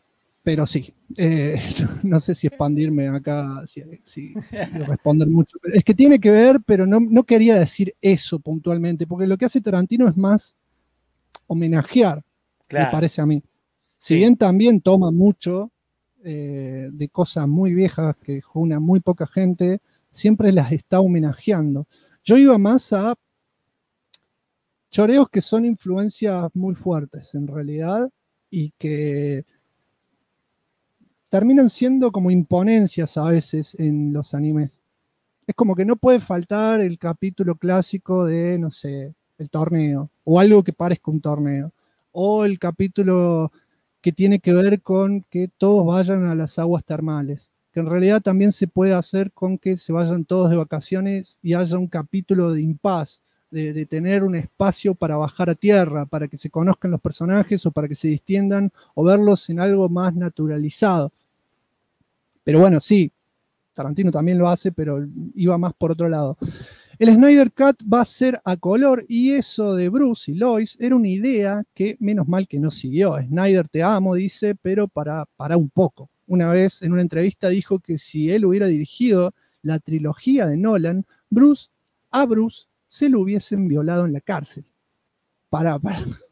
Pero sí, no sé si expandirme acá, si responder mucho. Es que tiene que ver, pero no quería decir eso puntualmente, porque lo que hace Tarantino es más homenajear, me Claro. parece a mí. Si Sí. bien también toma mucho de cosas muy viejas que una muy poca gente, siempre las está homenajeando. Yo iba más a choreos que son influencias muy fuertes en realidad y que terminan siendo como imponencias a veces en los animes. Es como que no puede faltar el capítulo clásico de, no sé, el torneo, o algo que parezca un torneo, o el capítulo que tiene que ver con que todos vayan a las aguas termales, que en realidad también se puede hacer con que se vayan todos de vacaciones y haya un capítulo de impas, de tener un espacio para bajar a tierra, para que se conozcan los personajes o para que se distiendan o verlos en algo más naturalizado. Pero bueno, sí, Tarantino también lo hace, pero iba más por otro lado. El Snyder Cut va a ser a color y eso de Bruce y Lois era una idea que menos mal que no siguió. Snyder te amo, dice, pero para un poco. Una vez en una entrevista dijo que si él hubiera dirigido la trilogía de Nolan, a Bruce se lo hubiesen violado en la cárcel. Para.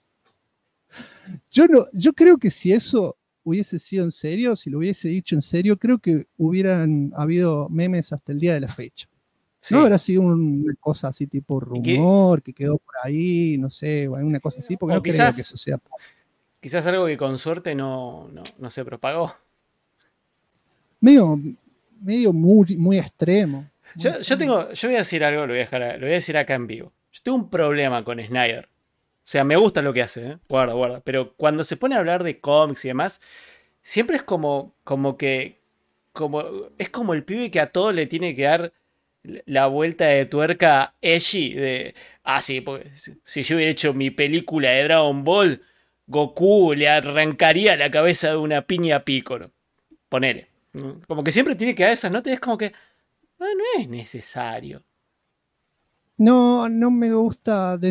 Yo creo que si eso hubiese sido en serio, si lo hubiese dicho en serio, creo que hubieran habido memes hasta el día de la fecha. Sí. No habrá sido una cosa así tipo rumor que quedó por ahí, no sé, una cosa así, porque o no creo que eso sea. Quizás algo que con suerte no se propagó. Medio muy extremo. Yo voy a decir algo, lo voy a decir acá en vivo. Yo tengo un problema con Snyder. O sea, me gusta lo que hace, guarda. Pero cuando se pone a hablar de cómics y demás, siempre es como es como el pibe que a todo le tiene que dar la vuelta de tuerca edgy de, sí, porque si yo hubiera hecho mi película de Dragon Ball, Goku le arrancaría la cabeza de una piña a Piccolo. Ponele. Como que siempre tiene que dar esas notas y es como que no es necesario. No me gusta a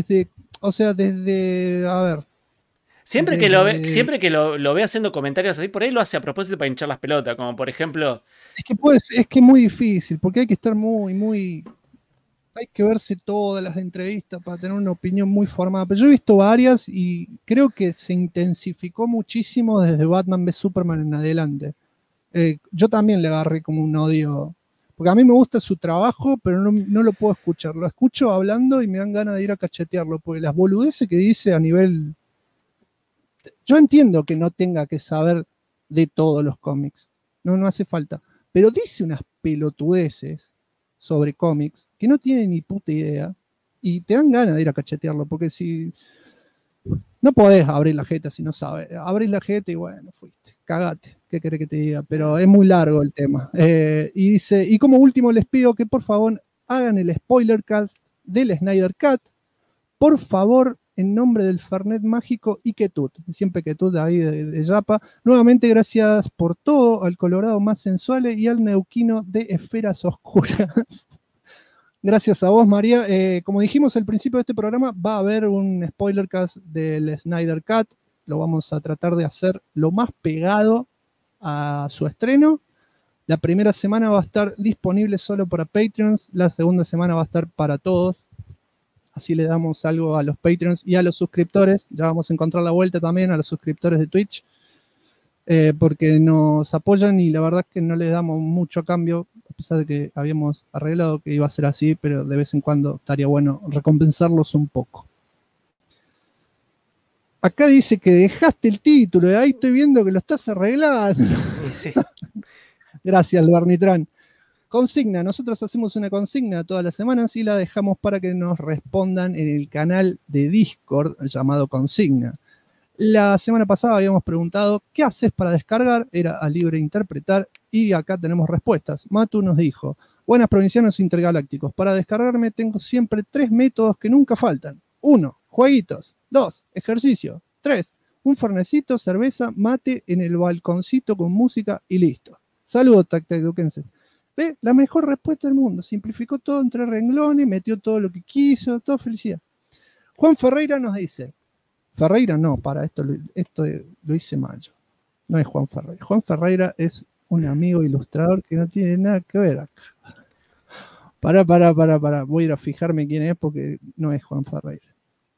ver. Siempre que lo ve haciendo comentarios así, por ahí lo hace a propósito para hinchar las pelotas, como por ejemplo... Es que es muy difícil, porque hay que estar hay que verse todas las entrevistas para tener una opinión muy formada. Pero yo he visto varias y creo que se intensificó muchísimo desde Batman v Superman en adelante. Yo también le agarré como un odio, porque a mí me gusta su trabajo, pero no lo puedo escuchar. Lo escucho hablando y me dan ganas de ir a cachetearlo, porque las boludeces que dice a nivel... Yo entiendo que no tenga que saber de todos los cómics, no hace falta, pero dice unas pelotudeces sobre cómics que no tiene ni puta idea y te dan ganas de ir a cachetearlo, porque si no podés abrir la jeta si no sabes, abrís la jeta y bueno, fuiste, cagate, ¿qué querés que te diga? Pero es muy largo el tema. Y dice, y como último les pido que por favor hagan el spoiler cast del Snyder Cut, por favor, en nombre del Fernet Mágico y Ketut, siempre Ketut ahí de Yapa. Nuevamente, gracias por todo al Colorado más sensual y al Neuquino de Esferas Oscuras. Gracias a vos, María. Como dijimos al principio de este programa, va a haber un spoiler cast del Snyder Cut. Lo vamos a tratar de hacer lo más pegado a su estreno. La primera semana va a estar disponible solo para Patreons, la segunda semana va a estar para todos. Así le damos algo a los Patreons y a los suscriptores. Ya vamos a encontrar la vuelta también a los suscriptores de Twitch, porque nos apoyan y la verdad es que no les damos mucho a cambio, a pesar de que habíamos arreglado que iba a ser así, pero de vez en cuando estaría bueno recompensarlos un poco. Acá dice que dejaste el título, y ahí estoy viendo que lo estás arreglando. Sí. Gracias, Barnitrán. Consigna, nosotros hacemos una consigna todas las semanas y la dejamos para que nos respondan en el canal de Discord llamado Consigna. La semana pasada habíamos preguntado ¿qué haces para descargar? Era a libre interpretar y acá tenemos respuestas. Matu nos dijo, buenas provincianos intergalácticos, para descargarme tengo siempre 3 métodos que nunca faltan. 1, jueguitos. 2, ejercicio. 3, un fernecito, cerveza, mate en el balconcito con música y listo. Saludos, tactaduquenses. ¿Ve? La mejor respuesta del mundo. Simplificó todo en 3 renglones, metió todo lo que quiso, todo felicidad. Juan Ferreira nos dice, Ferreira no, esto lo hice mal yo. No es Juan Ferreira. Juan Ferreira es un amigo ilustrador que no tiene nada que ver acá. Pará. Voy a ir a fijarme quién es porque no es Juan Ferreira.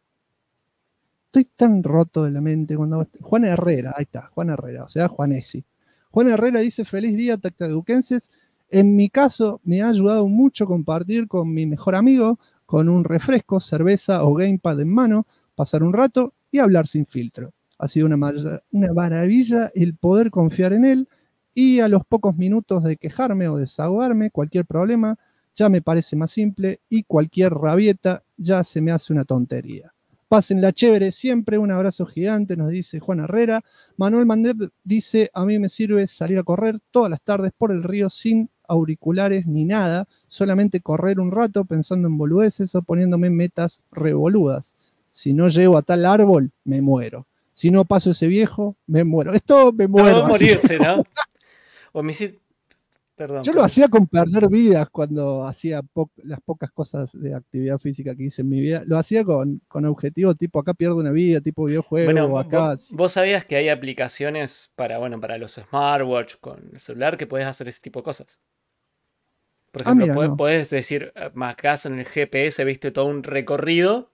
Estoy tan roto de la mente cuando... Juan Herrera, ahí está, Juan Herrera, o sea, Juanesi. Juan Herrera dice, feliz día, tactaduquenses. En mi caso, me ha ayudado mucho compartir con mi mejor amigo, con un refresco, cerveza o gamepad en mano, pasar un rato y hablar sin filtro. Ha sido una maravilla el poder confiar en él y a los pocos minutos de quejarme o desahogarme, cualquier problema ya me parece más simple y cualquier rabieta ya se me hace una tontería. Pásenla chévere, siempre un abrazo gigante, nos dice Juan Herrera. Manuel Mandep dice, a mí me sirve salir a correr todas las tardes por el río sin auriculares ni nada, solamente correr un rato pensando en boludeces o poniéndome metas revoludas. Si no llego a tal árbol, me muero. Si no paso ese viejo, me muero. Esto me muero. No, morirse, ¿no? O me hiciste... Perdón. Yo lo hacía con perder vidas cuando hacía las pocas cosas de actividad física que hice en mi vida. Lo hacía con objetivo tipo acá pierdo una vida, tipo videojuego, bueno, acá... vos sabías que hay aplicaciones para los smartwatch con el celular que podés hacer ese tipo de cosas. Por ejemplo, mira, podés decir, acá en el GPS viste todo un recorrido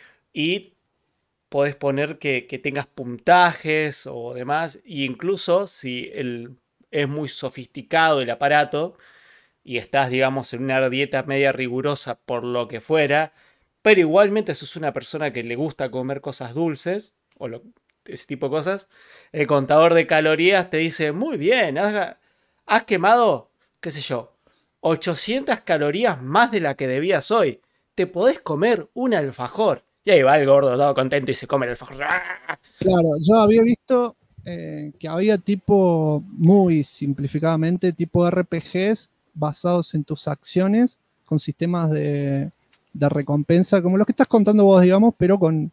y podés poner que tengas puntajes o demás. Y incluso si es muy sofisticado el aparato y estás, digamos, en una dieta media rigurosa por lo que fuera, pero igualmente sos una persona que le gusta comer cosas dulces o ese tipo de cosas, el contador de calorías te dice, muy bien, has quemado, qué sé yo, 800 calorías más de la que debías hoy. Te podés comer un alfajor. Y ahí va el gordo todo contento y se come el alfajor. Claro, yo había visto que había tipo, muy simplificadamente, tipo RPGs basados en tus acciones con sistemas de recompensa, como los que estás contando vos, digamos, pero con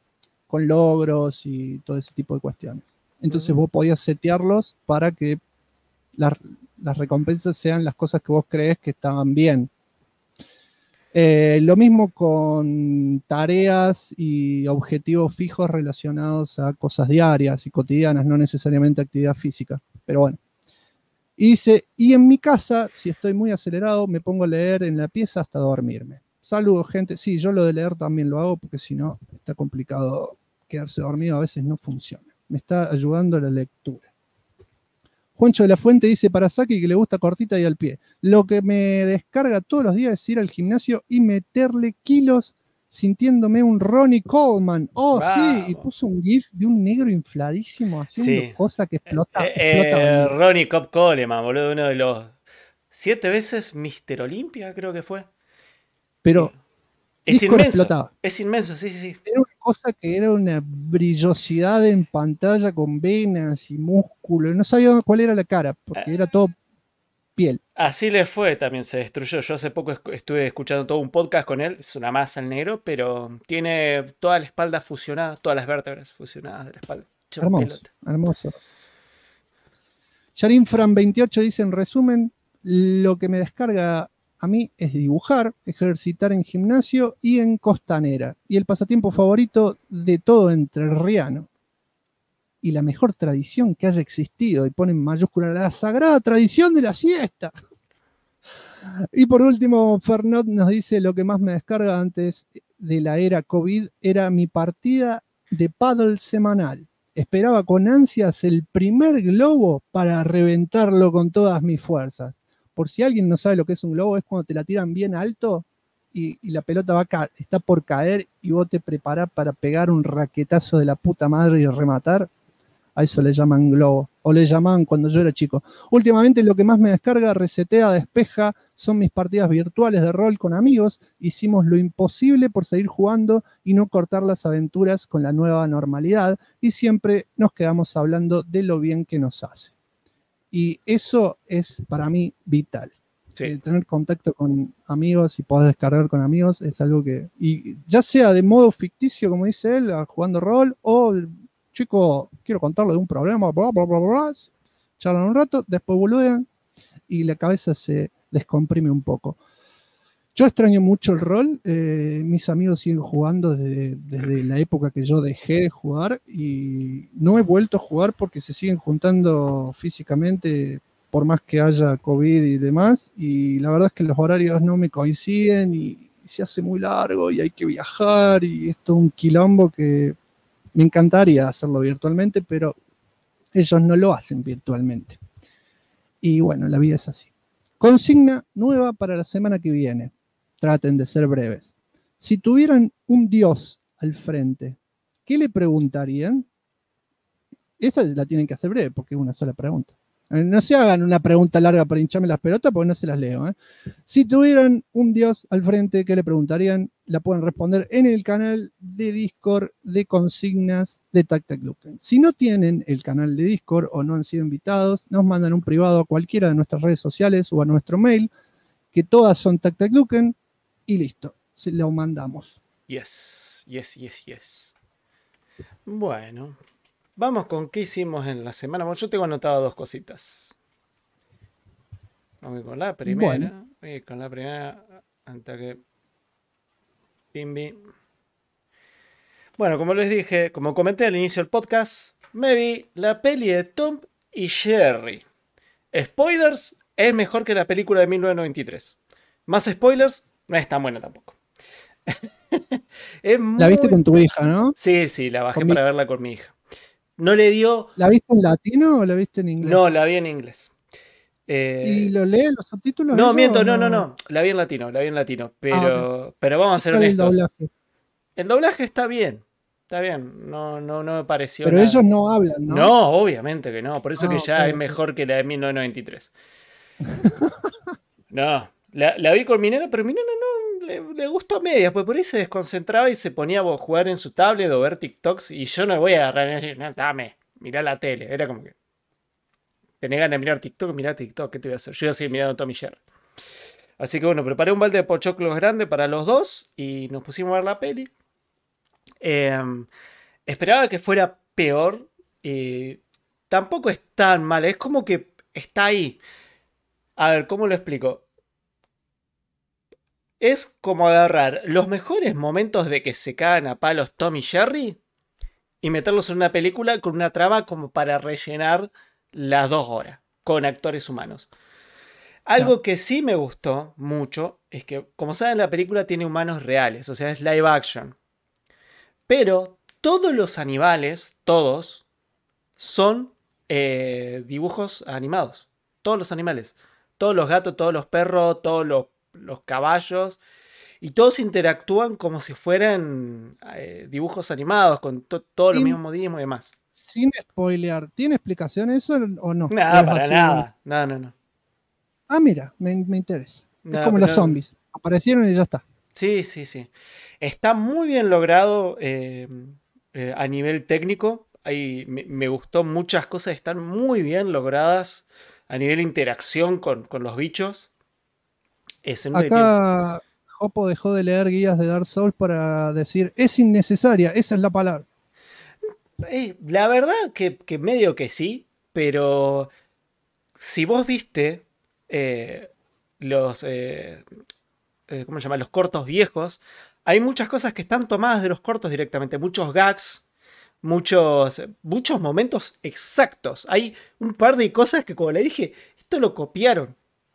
logros y todo ese tipo de cuestiones. Entonces vos podías setearlos para que las recompensas sean las cosas que vos crees que estaban bien. Lo mismo con tareas y objetivos fijos relacionados a cosas diarias y cotidianas, no necesariamente actividad física. Pero bueno. Y dice, y en mi casa, si estoy muy acelerado, me pongo a leer en la pieza hasta dormirme. Saludos, gente. Sí, yo lo de leer también lo hago porque si no, está complicado quedarse dormido. A veces no funciona. Me está ayudando la lectura. Juancho de la Fuente dice para Saki que le gusta cortita y al pie. Lo que me descarga todos los días es ir al gimnasio y meterle kilos sintiéndome un Ronnie Coleman. Oh, Bravo. sí, y puso un gif de un negro infladísimo haciendo cosas que explota. Ronnie Coleman, boludo, uno de los 7 veces Mr. Olympia, creo que fue. Pero es inmenso. Explotaba. Es inmenso, sí. Era una cosa que era una brillosidad en pantalla con venas y músculo. No sabía cuál era la cara, porque era todo piel. Así le fue, también se destruyó. Yo hace poco estuve escuchando todo un podcast con él. Es una masa el negro, pero tiene toda la espalda fusionada, todas las vértebras fusionadas de la espalda. Hermoso. Yarinfran28 dice, en resumen, lo que me descarga a mí es dibujar, ejercitar en gimnasio y en costanera. Y el pasatiempo favorito de todo entrerriano. Y la mejor tradición que haya existido. Y pone en mayúscula la sagrada tradición de la siesta. Y por último, Fernand nos dice, lo que más me descarga antes de la era COVID era mi partida de paddle semanal. Esperaba con ansias el primer globo para reventarlo con todas mis fuerzas. Por si alguien no sabe lo que es un globo, es cuando te la tiran bien alto y la pelota está por caer y vos te preparás para pegar un raquetazo de la puta madre y rematar. A eso le llaman globo, o le llamaban cuando yo era chico. Últimamente lo que más me descarga, resetea, despeja, son mis partidas virtuales de rol con amigos. Hicimos lo imposible por seguir jugando y no cortar las aventuras con la nueva normalidad y siempre nos quedamos hablando de lo bien que nos hace. Y eso es para mí vital. Sí. Tener contacto con amigos y poder descargar con amigos es algo que, y ya sea de modo ficticio, como dice él, jugando rol, o chico, quiero contarle de un problema, bla, bla, bla, bla, charlan un rato, después boludean y la cabeza se descomprime un poco. Yo extraño mucho el rol. Mis amigos siguen jugando desde la época que yo dejé de jugar y no he vuelto a jugar porque se siguen juntando físicamente por más que haya COVID y demás. Y la verdad es que los horarios no me coinciden y se hace muy largo y hay que viajar y esto es un quilombo que me encantaría hacerlo virtualmente, pero ellos no lo hacen virtualmente. Y bueno, la vida es así. Consigna nueva para la semana que viene. Traten de ser breves. Si tuvieran un dios al frente, ¿qué le preguntarían? Esa la tienen que hacer breve porque es una sola pregunta. No se hagan una pregunta larga para hincharme las pelotas porque no se las leo. Si tuvieran un dios al frente, ¿qué le preguntarían? La pueden responder en el canal de Discord de consignas de Tac Tac Duken. Si no tienen el canal de Discord o no han sido invitados, nos mandan un privado a cualquiera de nuestras redes sociales o a nuestro mail, que todas son Tac Tac Duken, y listo, se lo mandamos. Yes. Bueno, vamos con qué hicimos en la semana. Bueno, yo tengo anotado 2 cositas. Vamos con la primera. Bueno. Voy con la primera antes que Pimbi. Bueno, como les dije, como comenté al inicio del podcast, me vi la peli de Tom y Jerry. Spoilers, es mejor que la película de 1993. Más spoilers, no es tan buena tampoco. La viste con tu hija, ¿no? Sí, la bajé para verla con mi hija. No le dio... ¿La viste en latino o la viste en inglés? No, la vi en inglés. ¿Y lo lee los subtítulos? No, miento, no. La vi en latino. Pero vamos a ser honestos. El doblaje está bien. Está bien. No me pareció. Pero nada. Ellos no hablan, ¿no? No, obviamente que no. Por eso que ya okay. Es mejor que la de 1993. No. La vi con mi nena, pero mi nena no le gustó a medias, pues por ahí se desconcentraba y se ponía a jugar en su tablet o ver TikToks y yo no voy a agarrar y decir, no, dame, mirá la tele. Era como que tenés ganas de mirar TikTok, mirá TikTok, ¿qué te voy a hacer? Yo iba a seguir mirando Tom y Jerry. Así que bueno, preparé un balde de pochoclos grande para los dos y nos pusimos a ver la peli. Esperaba que fuera peor. Tampoco es tan mal, es como que está ahí. A ver, ¿cómo lo explico? Es como agarrar los mejores momentos de que se cagan a palos Tom y Jerry y meterlos en una película con una trama como para rellenar las 2 horas con actores humanos. Algo que sí me gustó mucho es que, como saben, la película tiene humanos reales, o sea, es live action. Pero todos los animales, todos, son dibujos animados. Todos los animales. Todos los gatos, todos los perros, todos los caballos. Y todos interactúan como si fueran dibujos animados, con todos los mismos modismos y demás. Sin spoilear, ¿tiene explicación eso o no? Nada, para nada. No. Ah, mira, me interesa. No, es como los zombies. Aparecieron y ya está. Sí. Está muy bien logrado a nivel técnico. Ahí me gustó muchas cosas. Están muy bien logradas a nivel interacción con los bichos. Acá Jopo dejó de leer guías de Dark Souls para decir, es innecesaria, esa es la palabra. La verdad que medio que sí, pero si vos viste los ¿cómo se llama? Los cortos viejos, hay muchas cosas que están tomadas de los cortos directamente, muchos gags, muchos momentos exactos. Hay un par de cosas que, como le dije, esto lo copiaron.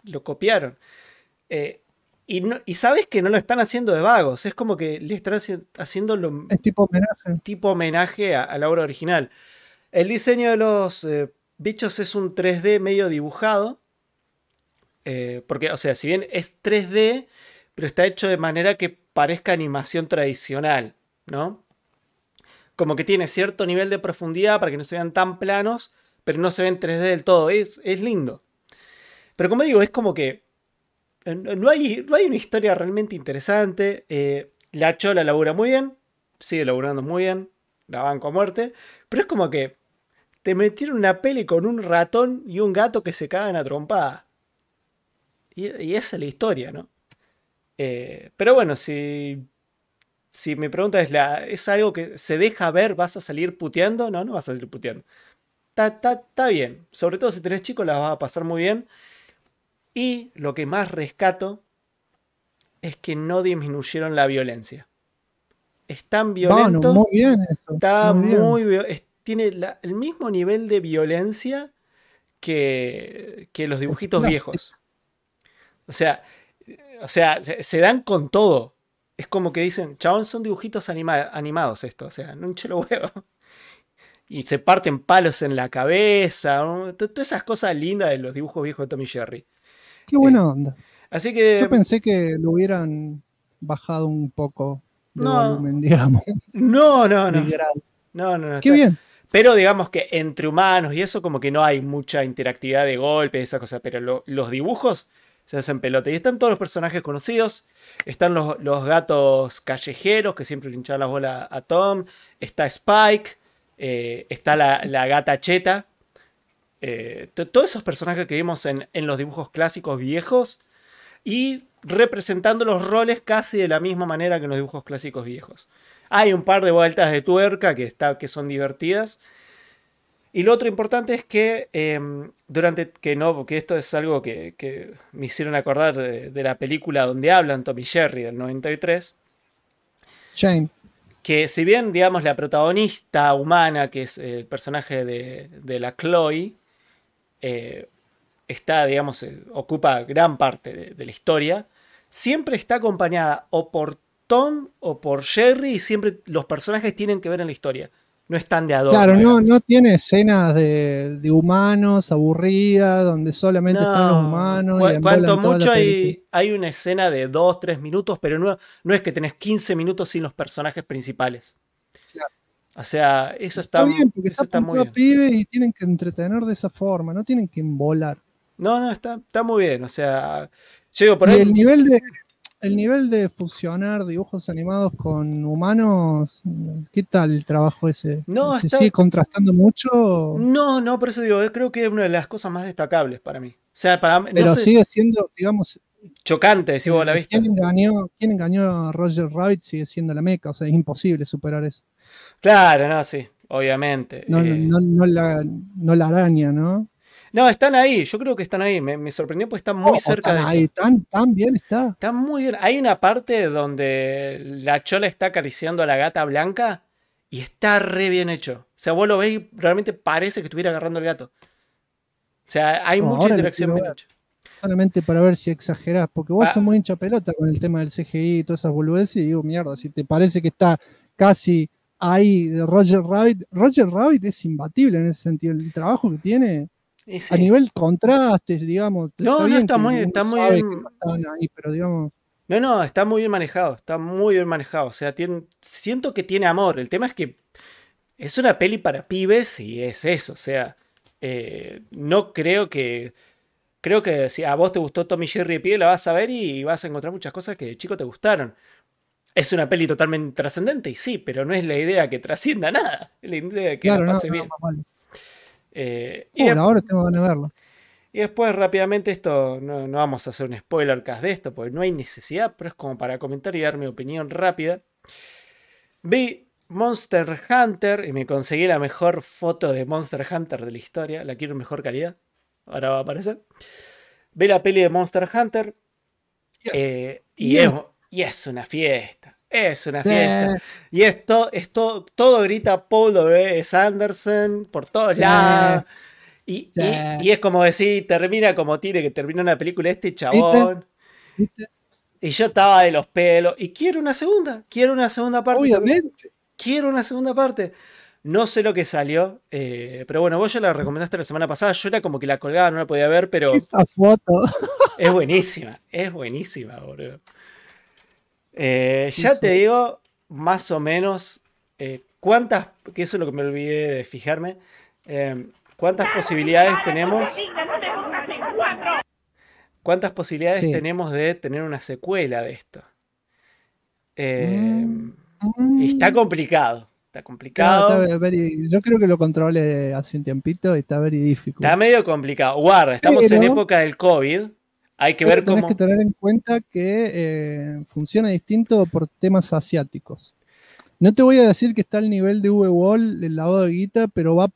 Y sabes que no lo están haciendo de vagos, es como que le están haciendo es tipo homenaje. Tipo homenaje a la obra original. El diseño de los bichos es un 3D medio dibujado. Porque, o sea, si bien es 3D, pero está hecho de manera que parezca animación tradicional, ¿no? Como que tiene cierto nivel de profundidad para que no se vean tan planos, pero no se ven 3D del todo. Es lindo. Pero como digo, es como que no hay una historia realmente interesante. La Chola labura muy bien, sigue laburando muy bien, la banco a muerte, pero es como que te metieron una peli con un ratón y un gato que se cagan a trompada. Y esa es la historia, ¿no? Pero bueno, si mi pregunta es algo que se deja ver, ¿vas a salir puteando? No vas a salir puteando. Está bien. Sobre todo si tenés chicos, la vas a pasar muy bien. Y lo que más rescato es que no disminuyeron la violencia. Es tan Bueno, violento, muy bien eso. está Muy bien. tiene el mismo nivel de violencia que los dibujitos plástico. viejos. O sea, se dan con todo. Es como que dicen, chabón, son dibujitos animados esto. O sea, no hinche los huevos. Y se parten palos en la cabeza. ¿No? Todas esas cosas lindas de los dibujos viejos de Tom y Jerry. Qué buena onda. Así que... Yo pensé que lo hubieran bajado un poco de No. volumen, digamos. No. De grado. No. Qué está- bien. Pero digamos que entre humanos y eso como que no hay mucha interactividad de golpes y esas cosas. Pero los dibujos se hacen pelota. Y están todos los personajes conocidos. Están los gatos callejeros que siempre le hinchaban las bolas a Tom. Está Spike. Está la gata Cheta. Todos esos personajes que vimos en los dibujos clásicos viejos. Y representando los roles casi de la misma manera que en los dibujos clásicos viejos. Hay un par de vueltas de tuerca que son divertidas. Y lo otro importante es que porque esto es algo que me hicieron acordar de la película donde hablan Tom y Jerry del 93. Shane. Que si bien, digamos, la protagonista humana, que es el personaje de la Chloe, está, digamos, ocupa gran parte de la historia, siempre está acompañada o por Tom o por Jerry y siempre los personajes tienen que ver en la historia. No están de adorno. Claro, digamos. no tiene escenas de humanos aburridas, donde solamente están los humanos. Y Cuanto embolan toda mucho la película. hay una escena de 2-3 minutos, pero no es que tenés 15 minutos sin los personajes principales. Claro. O sea, eso Está bien, porque eso está está muy apuntado a bien. pibes y tienen que entretener de esa forma, no tienen que embolar. No, está muy bien. O sea, yo digo, por Y ahí. el nivel de fusionar dibujos animados con humanos, ¿qué tal el trabajo ese? No, ¿Se sigue contrastando mucho? No, por eso digo, creo que es una de las cosas más destacables para mí. O sea, para mí, Pero no sé, sigue siendo, digamos, chocante, decís vos a la vista. ¿quién engañó a Roger Rabbit? Sigue siendo la meca, o sea, es imposible superar eso. Claro, no, sí, obviamente. No la araña, ¿no? No, están ahí, yo creo que están ahí. Me sorprendió porque están muy cerca de Ahí, eso. tan bien está. Está muy bien. Hay una parte donde la chola está acariciando a la gata blanca y está re bien hecho. O sea, vos lo ves y realmente parece que estuviera agarrando al gato. O sea, hay mucha Ahora lo interacción quiero bien ver. hecha. Solamente para ver si exagerás, porque vos Ah. sos muy hincha pelota con el tema del CGI y todas esas boludeces, y digo, mierda, si te parece que está casi ahí de Roger Rabbit es imbatible en ese sentido, el trabajo que tiene Y sí. a nivel contrastes, digamos. No, bien está que muy uno bien. sabe que no estaban ahí, pero digamos, No, está muy bien manejado. Está muy bien manejado. O sea, siento que tiene amor. El tema es que es una peli para pibes y es eso. O sea, no creo que. Creo que si a vos te gustó Tom y Jerry de pibe, la vas a ver y vas a encontrar muchas cosas que de chico te gustaron. Es una peli totalmente trascendente y sí, pero no es la idea que trascienda nada. Es la idea de que claro, la no, pase bien. más vale. Y, Ahora tengo ganas de verlo. y después rápidamente esto, no vamos a hacer un spoiler cast de esto, porque no hay necesidad, pero es como para comentar y dar mi opinión rápida. Vi Monster Hunter y me conseguí la mejor foto de Monster Hunter de la historia. La quiero en mejor calidad. Ahora va a aparecer. Vi la peli de Monster Hunter. Y es una fiesta. Es una fiesta. Y todo grita Paul W.S. Anderson por todos lados. Y es como decir, termina como tiene que terminar una película este chabón. ¿Viste? Y yo estaba de los pelos. Y quiero una segunda parte. Obviamente. Quiero una segunda parte. No sé lo que salió. Pero bueno, vos ya la recomendaste la semana pasada. Yo era como que la colgaba, no la podía ver, pero Esa foto. es buenísima, boludo. Ya te digo, más o menos, cuántas, que eso es lo que me olvidé de fijarme, cuántas posibilidades tenemos. ¿Cuántas posibilidades tenemos de tener una secuela de esto? Está complicado. Está complicado. Yo creo que lo controlé hace un tiempito y está very difícil. Está medio complicado. Guarda, estamos en época del COVID. Hay que ver cómo. Tenés que tener en cuenta que funciona distinto por temas asiáticos. No te voy a decir que está al nivel de V-Wall, el lavado de guita, pero va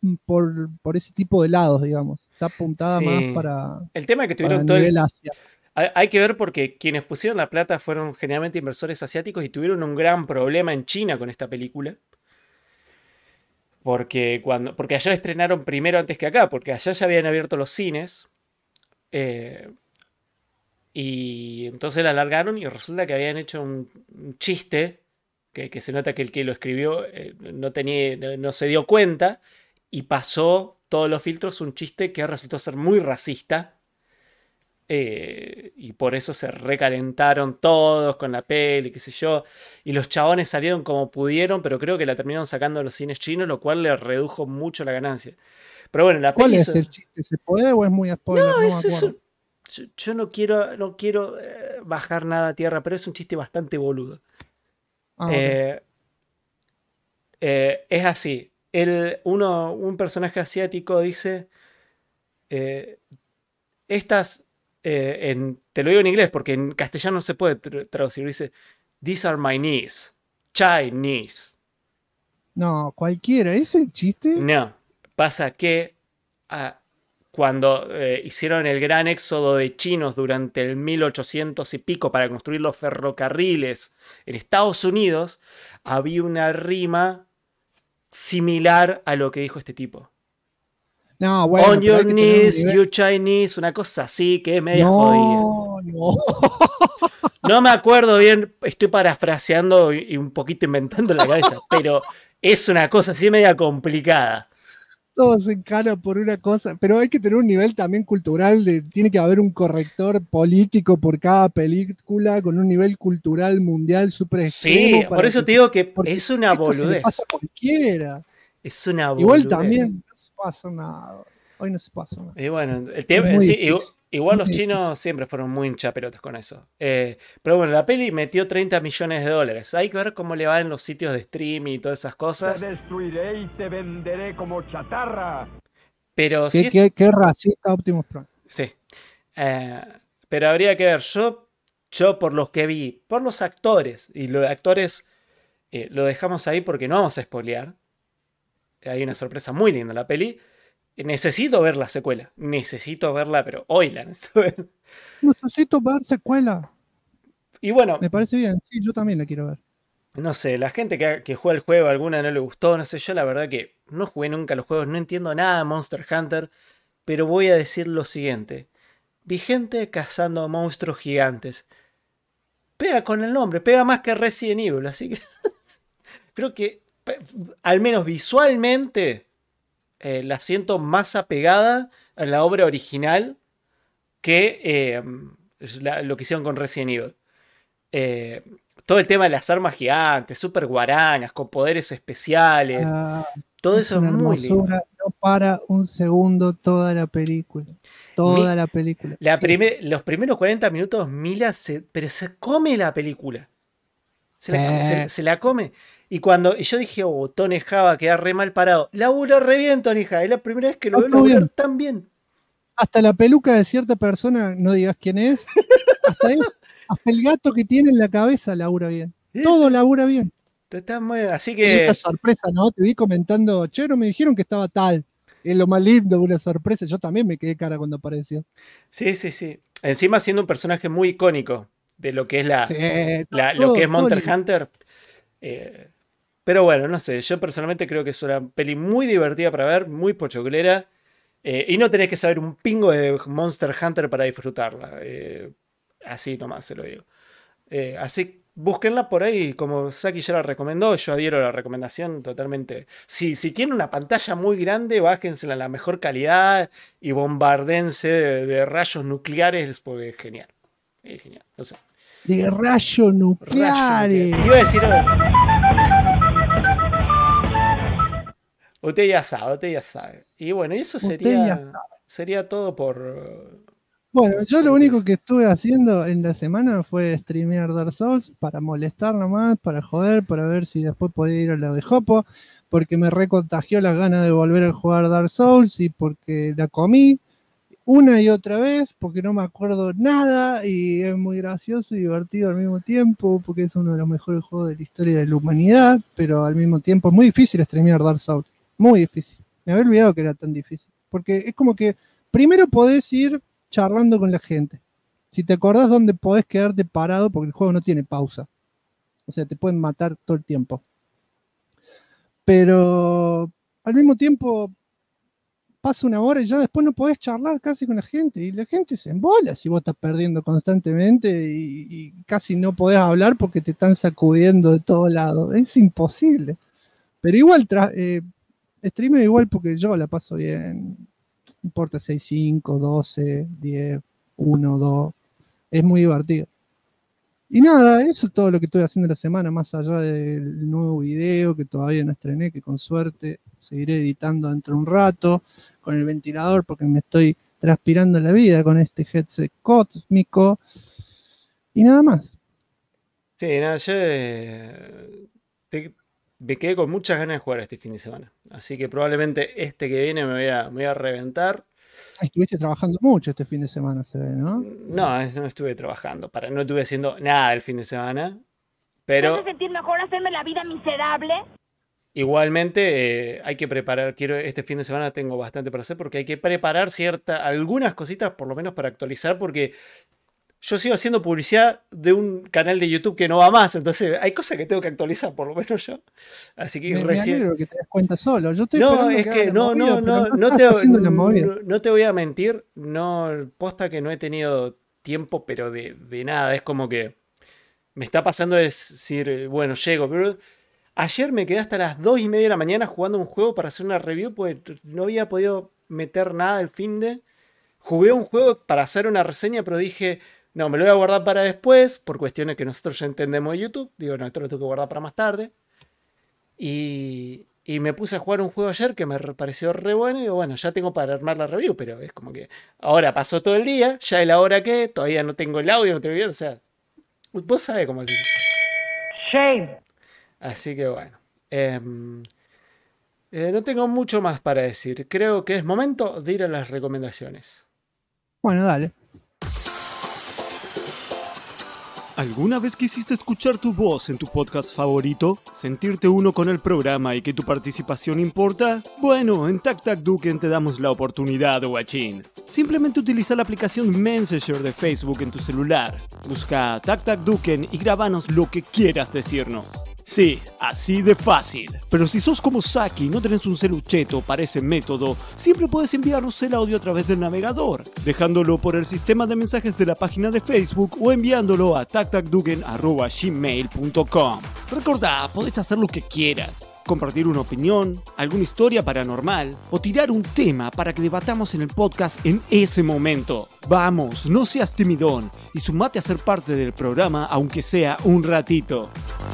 por ese tipo de lados, digamos. Está apuntada más para. El tema es que tuvieron todo nivel Asia. Hay que ver porque quienes pusieron la plata fueron generalmente inversores asiáticos y tuvieron un gran problema en China con esta película. Porque allá la estrenaron primero antes que acá, porque allá ya habían abierto los cines. Y entonces la alargaron y resulta que habían hecho un chiste que se nota que el que lo escribió no se dio cuenta y pasó todos los filtros un chiste que resultó ser muy racista. Y por eso se recalentaron todos con la peli, qué sé yo. Y los chabones salieron como pudieron, pero creo que la terminaron sacando a los cines chinos, lo cual le redujo mucho la ganancia. Pero bueno, la ¿Cuál peli es el chiste? ¿Se puede o es muy spoiler? No, No me es acuerdo. yo no quiero bajar nada a tierra, pero es un chiste bastante boludo. Ah, ok. Es así. Un personaje asiático dice: estas. Te lo digo en inglés porque en castellano no se puede traducir. Dice: These are my knees. Chinese. No, cualquiera. ¿Es el chiste? No. Pasa que cuando hicieron el gran éxodo de chinos durante el 1800 y pico para construir los ferrocarriles en Estados Unidos, había una rima similar a lo que dijo este tipo. No, bueno. On pero your hay que tener un knees, nivel- you Chinese, una cosa así que es media jodida. No. No me acuerdo bien, estoy parafraseando y un poquito inventando en la cabeza, pero es una cosa así media complicada. Todos se encaran por una cosa, pero hay que tener un nivel también cultural, tiene que haber un corrector político por cada película con un nivel cultural mundial súper extremo. Sí, por eso te digo que porque es una esto se le boludez. pasa a cualquiera. Es una boludez. Igual también no se pasa nada. Hoy no se pasa nada. Y bueno, muy sí, difícil, igual muy los chinos siempre fueron muy hinchapelotas con eso. Pero bueno, la peli metió $30 millones. Hay que ver cómo le va en los sitios de streaming y todas esas cosas. Te destruiré y te venderé como chatarra. Pero ¿Qué, sí, qué racista Optimus Prime? sí. Pero habría que ver. Yo por los que vi, por los actores, y los actores lo dejamos ahí porque no vamos a spoilear. Hay una sorpresa muy linda en la peli. Necesito ver la secuela. Necesito verla, pero hoy la necesito ver. Necesito ver secuela. Y bueno, Me parece bien. Sí, yo también la quiero ver. no sé, la gente que juega el juego, alguna no le gustó, no sé, yo la verdad que no jugué nunca los juegos, no entiendo nada de Monster Hunter, pero voy a decir lo siguiente. Vi gente cazando monstruos gigantes. Pega con el nombre, pega más que Resident Evil, así que creo que al menos visualmente la siento más apegada a la obra original que lo que hicieron con Resident Evil. Todo el tema de las armas gigantes, super guarañas, con poderes especiales, todo eso es una muy lindo. hermosura. No para un segundo toda la película. Toda la película. Los primeros 40 minutos, Mila pero se come la película. Se la come. Y yo dije, Tony Jaa va a quedar re mal parado. Labura re bien, Tony Jaa. Es la primera vez que lo veo laburar tan bien. Hasta la peluca de cierta persona, no digas quién es. Hasta el gato que tiene en la cabeza labura bien. Todo labura bien. Está muy bien. Así que. Esta sorpresa, ¿no? Te vi comentando, che, no me dijeron que estaba tal. Es lo más lindo, una sorpresa. Yo también me quedé cara cuando apareció. Sí. Encima siendo un personaje muy icónico de lo que es lo que es Monster Hunter. Pero bueno, no sé. Yo personalmente creo que es una peli muy divertida para ver, muy pochoclera. Y no tenés que saber un pingo de Monster Hunter para disfrutarla. Así nomás se lo digo. Así búsquenla por ahí, como Saki ya la recomendó, yo adhiero a la recomendación totalmente. Si tienen una pantalla muy grande, bájensela a la mejor calidad y bombardense de rayos nucleares, porque es genial. Es genial, no sé. De rayos nucleares. Iba a decir... Usted ya sabe. Y bueno, eso sería todo por... Bueno, yo lo único que estuve haciendo en la semana fue streamear Dark Souls para molestar nomás, para joder, para ver si después podía ir a la de Hopo, porque me recontagió las ganas de volver a jugar Dark Souls y porque la comí una y otra vez, porque no me acuerdo nada y es muy gracioso y divertido al mismo tiempo, porque es uno de los mejores juegos de la historia de la humanidad, pero al mismo tiempo es muy difícil streamear Dark Souls, muy difícil. Me había olvidado que era tan difícil, porque es como que primero podés ir charlando con la gente. Si te acordás dónde podés quedarte parado, porque el juego no tiene pausa. O sea, te pueden matar todo el tiempo. Pero al mismo tiempo pasa una hora y ya después no podés charlar casi con la gente. Y la gente se embola si vos estás perdiendo constantemente y casi no podés hablar porque te están sacudiendo de todos lados. Es imposible. Pero igual, streameo igual porque yo la paso bien. No importa 6, 5, 12, 10, 1, 2. Es muy divertido. Y nada, eso es todo lo que estoy haciendo la semana, más allá del nuevo video que todavía no estrené, que con suerte seguiré editando dentro de un rato, con el ventilador, porque me estoy transpirando la vida con este headset cósmico. Y nada más. Sí, nada, yo me quedé con muchas ganas de jugar este fin de semana. Así que probablemente este que viene me voy a reventar. Estuviste trabajando mucho este fin de semana, se ve, ¿no? No estuve trabajando, no estuve haciendo nada el fin de semana. Pero ¿Puedes sentir mejor hacerme la vida miserable? igualmente hay que preparar, este fin de semana tengo bastante para hacer porque hay que preparar algunas cositas por lo menos para actualizar porque yo sigo haciendo publicidad de un canal de YouTube que no va más, entonces hay cosas que tengo que actualizar por lo menos yo. Así que me alegro que te das cuenta solo. Yo estoy no, es que no te voy a mentir, posta que no he tenido tiempo, pero de nada, es como que me está pasando decir, bueno, llego, pero ayer me quedé hasta las 2:30 de la mañana jugando un juego para hacer una review, porque no había podido meter nada el finde. Jugué un juego para hacer una reseña, pero dije, no, me lo voy a guardar para después, por cuestiones que nosotros ya entendemos de YouTube. Digo, no, esto lo tengo que guardar para más tarde. Y me puse a jugar un juego ayer que me pareció re bueno. Y digo, bueno, ya tengo para armar la review, pero es como que ahora pasó todo el día, ya es la hora que, todavía no tengo el audio, no te video, o sea, vos sabés cómo decirlo. Shame. Así que bueno. No tengo mucho más para decir. Creo que es momento de ir a las recomendaciones. Bueno, dale. ¿Alguna vez quisiste escuchar tu voz en tu podcast favorito? ¿Sentirte uno con el programa y que tu participación importa? Bueno, en TacTacDuken te damos la oportunidad, guachín. Simplemente utiliza la aplicación Messenger de Facebook en tu celular. Busca TacTacDuken y grabanos lo que quieras decirnos. Sí, así de fácil. Pero si sos como Saki y no tenés un celucheto para ese método, siempre puedes enviarnos el audio a través del navegador, dejándolo por el sistema de mensajes de la página de Facebook o enviándolo a tactacduken@gmail.com. Recordá, podés hacer lo que quieras. Compartir una opinión, alguna historia paranormal o tirar un tema para que debatamos en el podcast en ese momento. Vamos, no seas timidón y sumate a ser parte del programa aunque sea un ratito.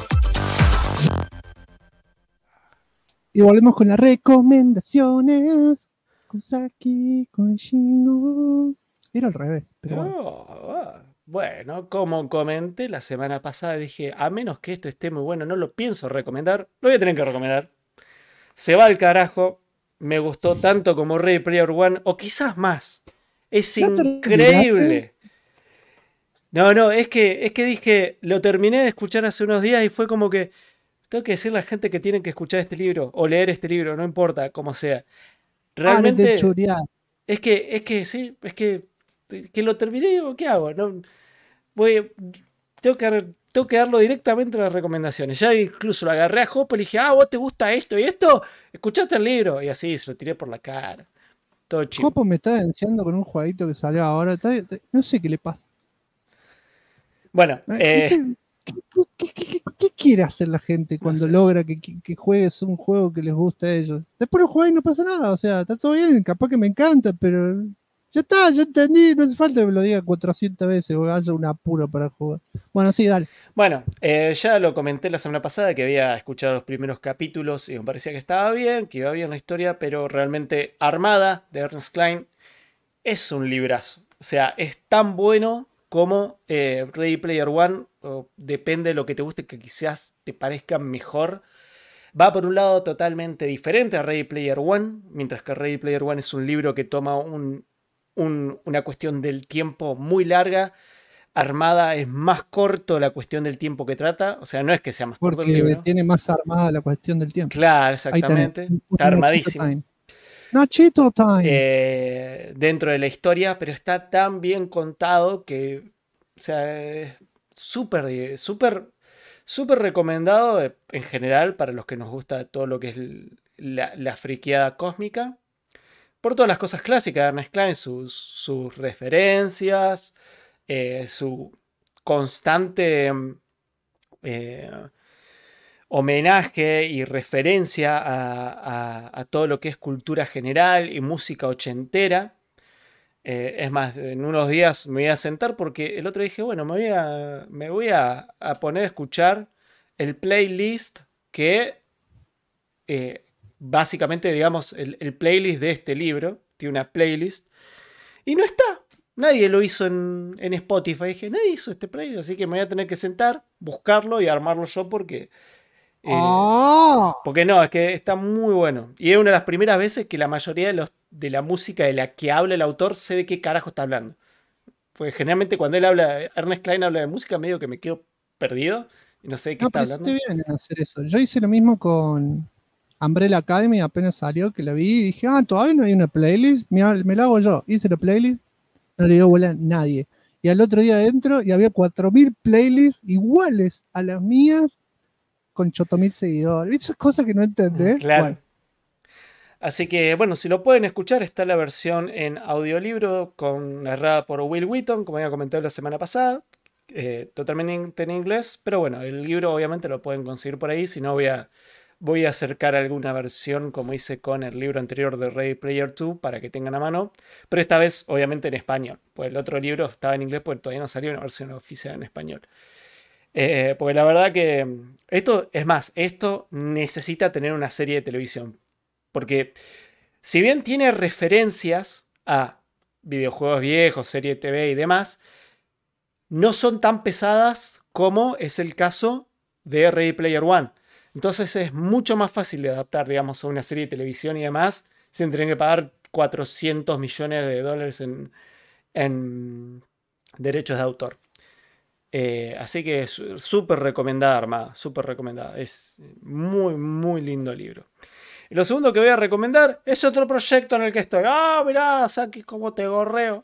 Y volvemos con las recomendaciones. Con Saki, con Shingo. Era al revés, pero bueno, como comenté la semana pasada, dije, a menos que esto esté muy bueno, no lo pienso recomendar, lo voy a tener que recomendar. Se va al carajo, me gustó tanto como Ready Player One, o quizás más. Es increíble. No, es que dije, lo terminé de escuchar hace unos días y fue como que tengo que decirle a la gente que tienen que escuchar este libro o leer este libro, no importa cómo sea. Realmente es que sí, es que lo terminé y digo, ¿qué hago? No, tengo que darlo directamente a las recomendaciones. Ya incluso lo agarré a Jopo y le dije, ¿vos te gusta esto y esto? Escuchaste el libro. Y así se lo tiré por la cara. Todo chido. Jopo me está denunciando con un jueguito que salió ahora. No sé qué le pasa. Bueno, ¿Qué quiere hacer la gente cuando logra que juegues un juego que les gusta a ellos? Después lo juegas y no pasa nada, o sea, está todo bien, capaz que me encanta, pero ya está, ya entendí, no hace falta que me lo diga 400 veces o haya un apuro para jugar. Bueno, sí, dale. Bueno, ya lo comenté la semana pasada que había escuchado los primeros capítulos y me parecía que estaba bien, que iba bien la historia, pero realmente Armada de Ernest Cline es un librazo. O sea, es tan bueno como Ready Player One, depende de lo que te guste, que quizás te parezca mejor. Va por un lado totalmente diferente a Ready Player One, mientras que Ready Player One es un libro que toma una cuestión del tiempo muy larga. Armada es más corto la cuestión del tiempo que trata, o sea, no es que sea más corto el libro. Porque tiene más armada la cuestión del tiempo. Claro, exactamente. Está armadísimo. Nachito Time. Dentro de la historia, pero está tan bien contado que, o sea, es súper, súper, súper recomendado en general para los que nos gusta todo lo que es la friqueada cósmica. Por todas las cosas clásicas de Ernest Cline, sus referencias, su constante homenaje y referencia a todo lo que es cultura general y música ochentera. Es más, en unos días me voy a sentar porque el otro dije, bueno, me voy a poner a escuchar el playlist que básicamente, digamos, el playlist de este libro. Tiene una playlist y no está. Nadie lo hizo en Spotify. Dije, nadie hizo este playlist, así que me voy a tener que sentar, buscarlo y armarlo yo porque no, es que está muy bueno. Y es una de las primeras veces que la mayoría de la música de la que habla el autor sé de qué carajo está hablando. Porque generalmente cuando Ernest Cline habla de música, medio que me quedo perdido y no sé de qué está hablando. Estoy bien en hacer eso. Yo hice lo mismo con Umbrella Academy, apenas salió, que la vi y dije, todavía no hay una playlist, me la hago yo. Hice la playlist, no le dio bola a nadie. Y al otro día adentro y había 4000 playlists iguales a las mías con 8000 seguidores. Esas cosas que no entendés. Claro. Bueno. Así que, bueno, si lo pueden escuchar, está la versión en audiolibro narrada por Will Wheaton, como había comentado la semana pasada. Totalmente en inglés, pero bueno, el libro obviamente lo pueden conseguir por ahí. Si no, voy a acercar alguna versión como hice con el libro anterior de Ready Player 2 para que tengan a mano. Pero esta vez, obviamente, en español. Pues el otro libro estaba en inglés porque todavía no salió una versión oficial en español. Porque la verdad que esto necesita tener una serie de televisión. Porque si bien tiene referencias a videojuegos viejos, serie de TV y demás, no son tan pesadas como es el caso de Ready Player One. Entonces es mucho más fácil de adaptar, digamos, a una serie de televisión y demás, sin tener que pagar $400 millones en derechos de autor. Así que es súper recomendada, Armada, súper recomendada. Es muy, muy lindo libro. Y lo segundo que voy a recomendar es otro proyecto en el que estoy. Mirá, Saki, cómo te gorreo.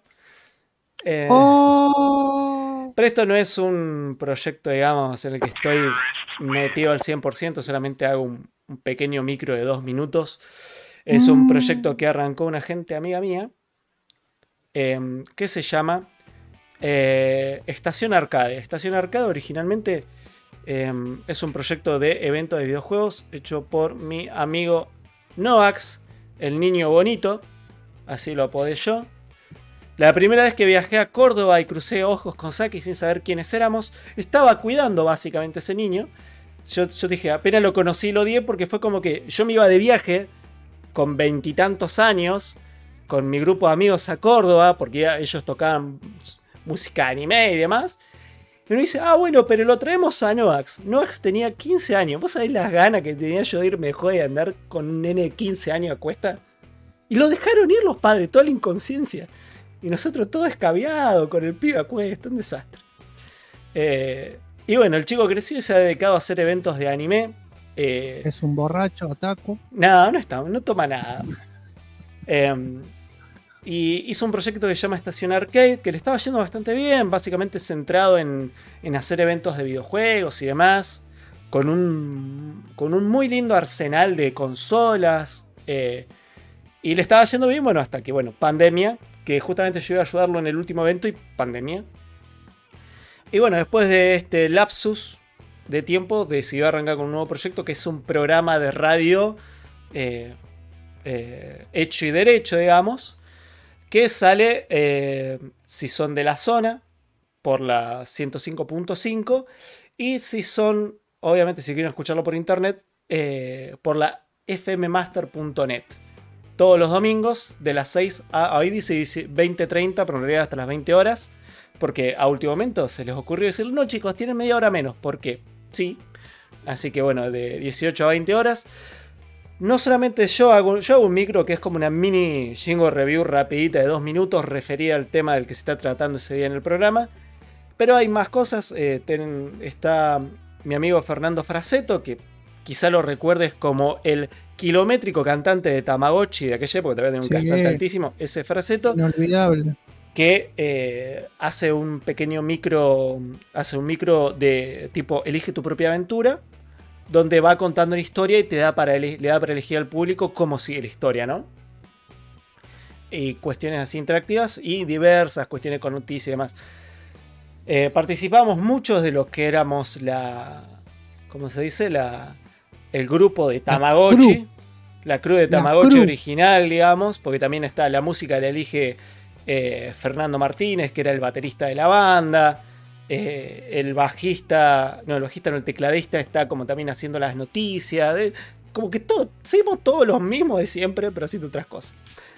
Pero esto no es un proyecto, digamos, en el que estoy metido al 100%, solamente hago un pequeño micro de 2 minutos. Es un proyecto que arrancó una gente amiga mía, que se llama Estación Arcade. Estación Arcade originalmente es un proyecto de evento de videojuegos hecho por mi amigo Noax, el niño bonito, así lo apodé yo. La primera vez que viajé a Córdoba y crucé ojos con Saki sin saber quiénes éramos, estaba cuidando básicamente a ese niño. Yo dije, apenas lo conocí y lo odié porque fue como que yo me iba de viaje con 20 y tantos años con mi grupo de amigos a Córdoba porque ellos tocaban música de anime y demás. Y uno dice, bueno, pero lo traemos a Noax. Noax tenía 15 años. ¿Vos sabés las ganas que tenía yo de irme de joder y andar con un nene de 15 años a cuesta? Y lo dejaron ir los padres, toda la inconsciencia. Y nosotros todo escabiado con el pibe a cuesta, un desastre. Y bueno, el chico creció y se ha dedicado a hacer eventos de anime. Es un borracho, otaku. No toma nada. Y hizo un proyecto que se llama Estación Arcade, que le estaba yendo bastante bien, básicamente centrado en hacer eventos de videojuegos y demás, con un muy lindo arsenal de consolas, y le estaba yendo bien, bueno, hasta que, pandemia, que justamente yo iba a ayudarlo en el último evento y pandemia. Y bueno, después de este lapsus de tiempo, decidió arrancar con un nuevo proyecto, que es un programa de radio hecho y derecho, digamos, que sale, si son de la zona, por la 105.5, y si son, obviamente, si quieren escucharlo por internet, por la fmmaster.net. Todos los domingos, de las 6 a hoy dice 20:30, pero en realidad hasta las 20 horas, porque a último momento se les ocurrió decir, no chicos, tienen media hora menos, porque sí. Así que bueno, de 18 a 20 horas. No solamente yo hago un micro que es como una mini jingle review rapidita de 2 minutos referida al tema del que se está tratando ese día en el programa. Pero hay más cosas. Está mi amigo Fernando Fraseto, que quizá lo recuerdes como el kilométrico cantante de Tamagotchi de aquella época, también de un Sí. cantante altísimo, ese Fraseto, Inolvidable. que hace un micro de tipo Elige tu propia aventura, donde va contando una historia y le da para elegir al público cómo sigue la historia, ¿no? Y cuestiones así interactivas y diversas, cuestiones con noticias y demás. Participamos muchos de los que éramos ¿cómo se dice? El grupo de Tamagotchi. La crew de Tamagotchi original, digamos, porque también está la música, la elige Fernando Martínez, que era el baterista de la banda. El tecladista está como también haciendo las noticias. Como que seguimos todos los mismos de siempre, pero haciendo otras cosas.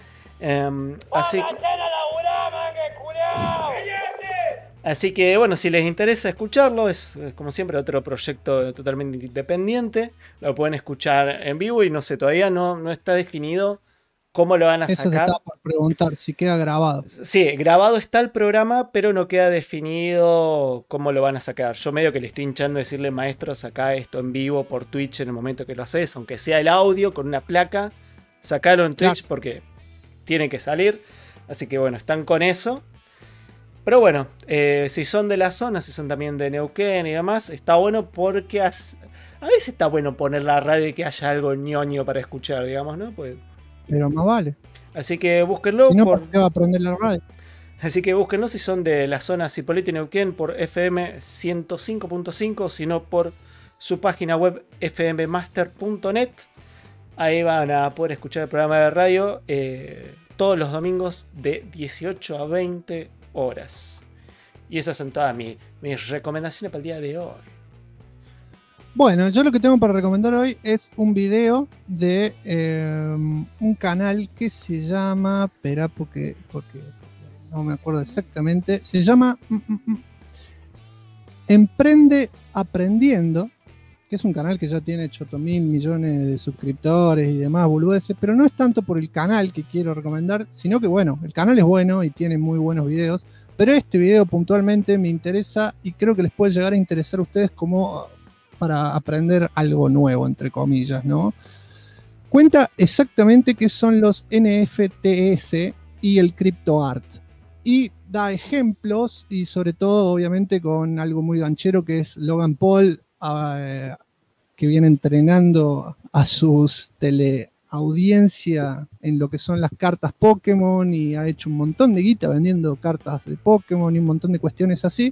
Así que bueno, si les interesa escucharlo, es como siempre otro proyecto totalmente independiente. Lo pueden escuchar en vivo y no sé, todavía no está definido cómo lo van a Eso sacar. te estaba por preguntar, si queda grabado. Sí, grabado está el programa, pero no queda definido cómo lo van a sacar. Yo medio que le estoy hinchando a decirle, maestro, sacá esto en vivo por Twitch en el momento que lo haces, aunque sea el audio con una placa, sacalo en Twitch porque tiene que salir. Así que bueno, están con eso. Pero bueno, si son de la zona, si son también de Neuquén y demás, está bueno porque a veces está bueno poner la radio y que haya algo ñoño para escuchar, digamos, ¿no? Pues, pero más vale. Así que búsquenlo. Si no, ¿por qué va a aprender la radio? Así que búsquenlo si son de la zona Cipolletti y Neuquén por FM 105.5, si no por su página web fmmaster.net. Ahí van a poder escuchar el programa de radio todos los domingos de 18 a 20 horas. Y esas son todas mis recomendaciones para el día de hoy. Bueno, yo lo que tengo para recomendar hoy es un video de un canal que se llama, espera porque no me acuerdo exactamente, se llama Emprende Aprendiendo, que es un canal que ya tiene 8.000 millones de suscriptores y demás boludeces, pero no es tanto por el canal que quiero recomendar, sino que bueno, el canal es bueno y tiene muy buenos videos, pero este video puntualmente me interesa y creo que les puede llegar a interesar a ustedes como para aprender algo nuevo, entre comillas, ¿no? Cuenta exactamente qué son los NFTs y el crypto art. Y da ejemplos, y sobre todo, obviamente, con algo muy ganchero que es Logan Paul, que viene entrenando a sus teleaudiencia en lo que son las cartas Pokémon y ha hecho un montón de guita vendiendo cartas de Pokémon y un montón de cuestiones así.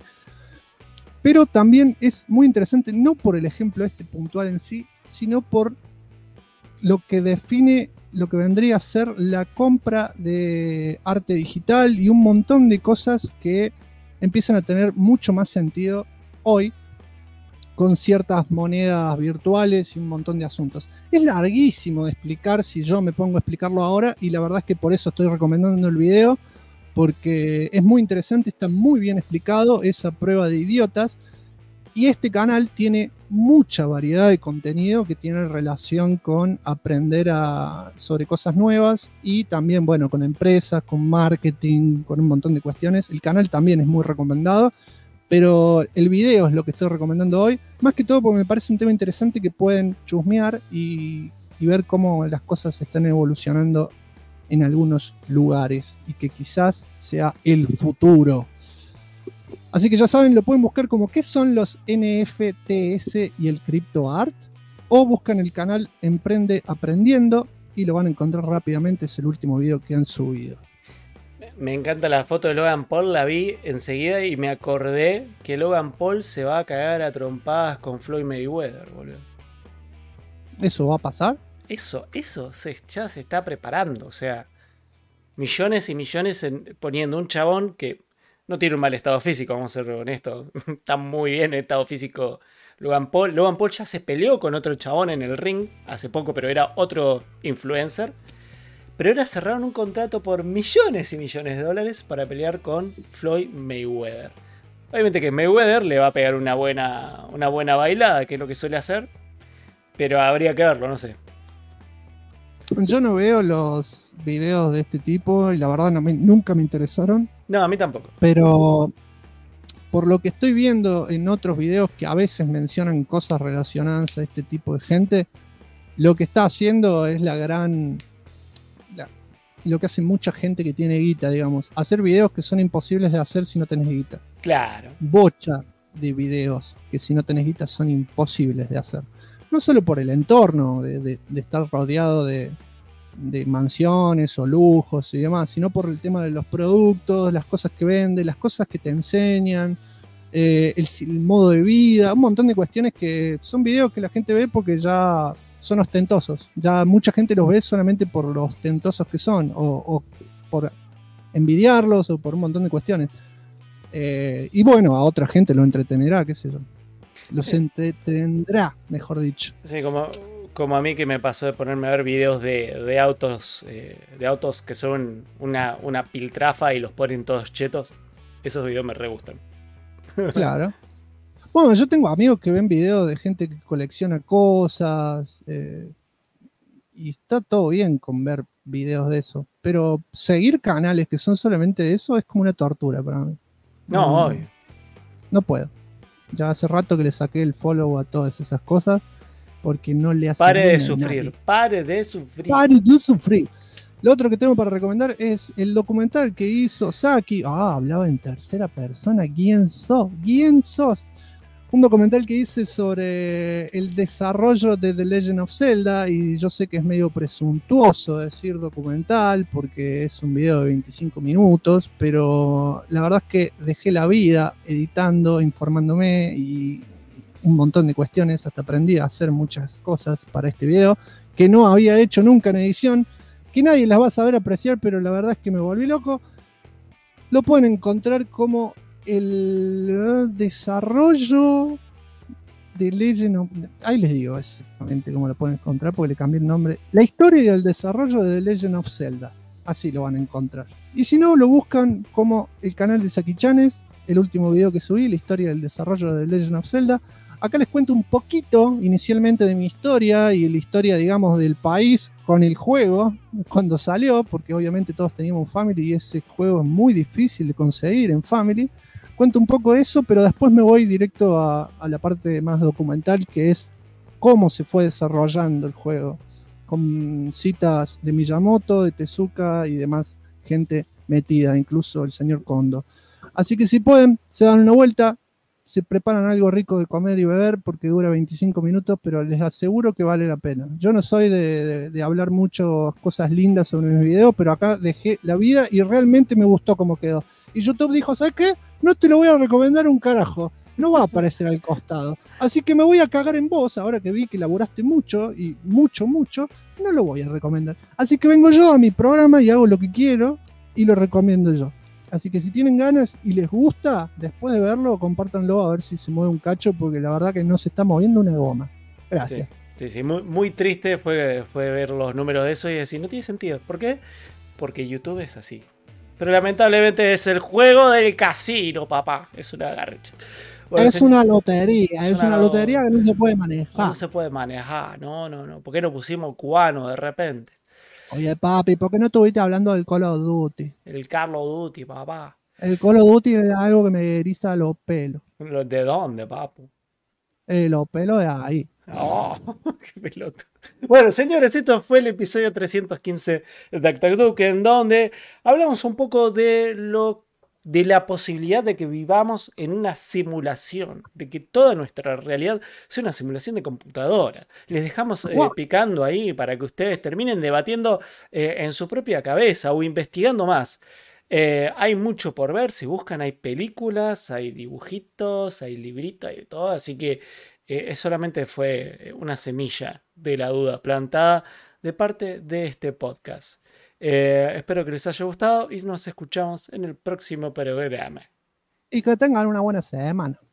Pero también es muy interesante, no por el ejemplo este puntual en sí, sino por lo que define lo que vendría a ser la compra de arte digital y un montón de cosas que empiezan a tener mucho más sentido hoy con ciertas monedas virtuales y un montón de asuntos. Es larguísimo de explicar si yo me pongo a explicarlo ahora y la verdad es que por eso estoy recomendando el video, porque es muy interesante, está muy bien explicado, esa prueba de idiotas, y este canal tiene mucha variedad de contenido que tiene relación con aprender sobre cosas nuevas y también, bueno, con empresas, con marketing, con un montón de cuestiones. El canal también es muy recomendado, pero el video es lo que estoy recomendando hoy, más que todo porque me parece un tema interesante que pueden chusmear y ver cómo las cosas están evolucionando en algunos lugares y que quizás sea el futuro. Así que ya saben, lo pueden buscar como ¿qué son los NFTs y el crypto art? O buscan el canal Emprende Aprendiendo y lo van a encontrar rápidamente, es el último video que han subido. Me encanta la foto de Logan Paul, la vi enseguida y me acordé que Logan Paul se va a cagar a trompadas con Floyd Mayweather, boludo. ¿Eso va a pasar? Eso ya se está preparando, o sea, millones y millones poniendo un chabón que no tiene un mal estado físico, vamos a ser honestos, está muy bien en estado físico Logan Paul. Logan Paul ya se peleó con otro chabón en el ring hace poco, pero era otro influencer. Pero ahora cerraron un contrato por millones y millones de dólares para pelear con Floyd Mayweather. Obviamente que Mayweather le va a pegar una buena bailada, que es lo que suele hacer, pero habría que verlo, no sé. Yo no veo los videos de este tipo y la verdad nunca me interesaron. No, a mí tampoco. Pero por lo que estoy viendo en otros videos que a veces mencionan cosas relacionadas a este tipo de gente, lo que está haciendo es lo que hace mucha gente que tiene guita, digamos. Hacer videos que son imposibles de hacer si no tenés guita. Claro. Bocha de videos que si no tenés guita son imposibles de hacer. No solo por el entorno de estar rodeado de mansiones o lujos y demás, sino por el tema de los productos, las cosas que venden, las cosas que te enseñan, el modo de vida, un montón de cuestiones que son videos que la gente ve porque ya son ostentosos. Ya mucha gente los ve solamente por lo ostentosos que son, o por envidiarlos, o por un montón de cuestiones. Y bueno, a otra gente lo entretenerá, qué sé yo. Los entretendrá, mejor dicho. Sí, como a mí que me pasó de ponerme a ver videos de autos que son una piltrafa y los ponen todos chetos. Esos videos me re gustan. Claro. Bueno, yo tengo amigos que ven videos de gente que colecciona cosas, y está todo bien con ver videos de eso, pero seguir canales que son solamente de eso es como una tortura para mí. No, obvio. No puedo. Ya hace rato que le saqué el follow a todas esas cosas porque no le hace Pare de bien a sufrir, nadie. pare de sufrir. Pare de sufrir. Lo otro que tengo para recomendar es el documental que hizo Saki. Hablaba en tercera persona. ¿Quién sos? ¿Quién sos? Un documental que hice sobre el desarrollo de The Legend of Zelda, y yo sé que es medio presuntuoso decir documental porque es un video de 25 minutos, pero la verdad es que dejé la vida editando, informándome y un montón de cuestiones, hasta aprendí a hacer muchas cosas para este video que no había hecho nunca en edición, que nadie las va a saber apreciar, pero la verdad es que me volví loco. Lo pueden encontrar como el desarrollo de Legend of... Ahí les digo exactamente cómo lo pueden encontrar porque le cambié el nombre. La historia y el desarrollo de The Legend of Zelda. Así lo van a encontrar. Y si no, lo buscan como el canal de Saki Chanes, el último video que subí, la historia del desarrollo de The Legend of Zelda. Acá les cuento un poquito inicialmente de mi historia y la historia, digamos, del país con el juego cuando salió, porque obviamente todos teníamos Family y ese juego es muy difícil de conseguir en Family. Cuento un poco de eso, pero después me voy directo a la parte más documental, que es cómo se fue desarrollando el juego, con citas de Miyamoto, de Tezuka y demás gente metida, incluso el señor Kondo. Así que si pueden, se dan una vuelta, se preparan algo rico de comer y beber porque dura 25 minutos, pero les aseguro que vale la pena. Yo no soy de hablar mucho cosas lindas sobre mis videos, pero acá dejé la vida y realmente me gustó cómo quedó. Y YouTube dijo, ¿sabes qué? No te lo voy a recomendar un carajo. No va a aparecer al costado. Así que me voy a cagar en vos, ahora que vi que laburaste mucho, y mucho, no lo voy a recomendar. Así que vengo yo a mi programa y hago lo que quiero y lo recomiendo yo. Así que si tienen ganas y les gusta, después de verlo, compártanlo a ver si se mueve un cacho, porque la verdad que no se está moviendo una goma. Gracias. Sí, muy, muy triste fue ver los números de eso y decir, no tiene sentido. ¿Por qué? Porque YouTube es así. Pero lamentablemente es el juego del casino, papá. Es una garrecha. Bueno, es una lotería, es una lotería que no se puede manejar. No se puede manejar, no. ¿Por qué no pusimos cubano de repente? Oye, papi, ¿por qué no estuviste hablando del Call of Duty? El Call of Duty, papá. El Call of Duty es algo que me eriza los pelos. ¿De dónde, papu? Los pelos de ahí. Oh, qué pelota. Bueno, señores, esto fue el episodio 315 de DuckDuckDuck, en donde hablamos un poco de la posibilidad de que vivamos en una simulación, de que toda nuestra realidad sea una simulación de computadora. Les dejamos picando ahí para que ustedes terminen debatiendo en su propia cabeza o investigando más. Hay mucho por ver, si buscan hay películas, hay dibujitos, hay libritos, hay de todo, así que solamente fue una semilla de la duda plantada de parte de este podcast. Espero que les haya gustado y nos escuchamos en el próximo programa. Y que tengan una buena semana.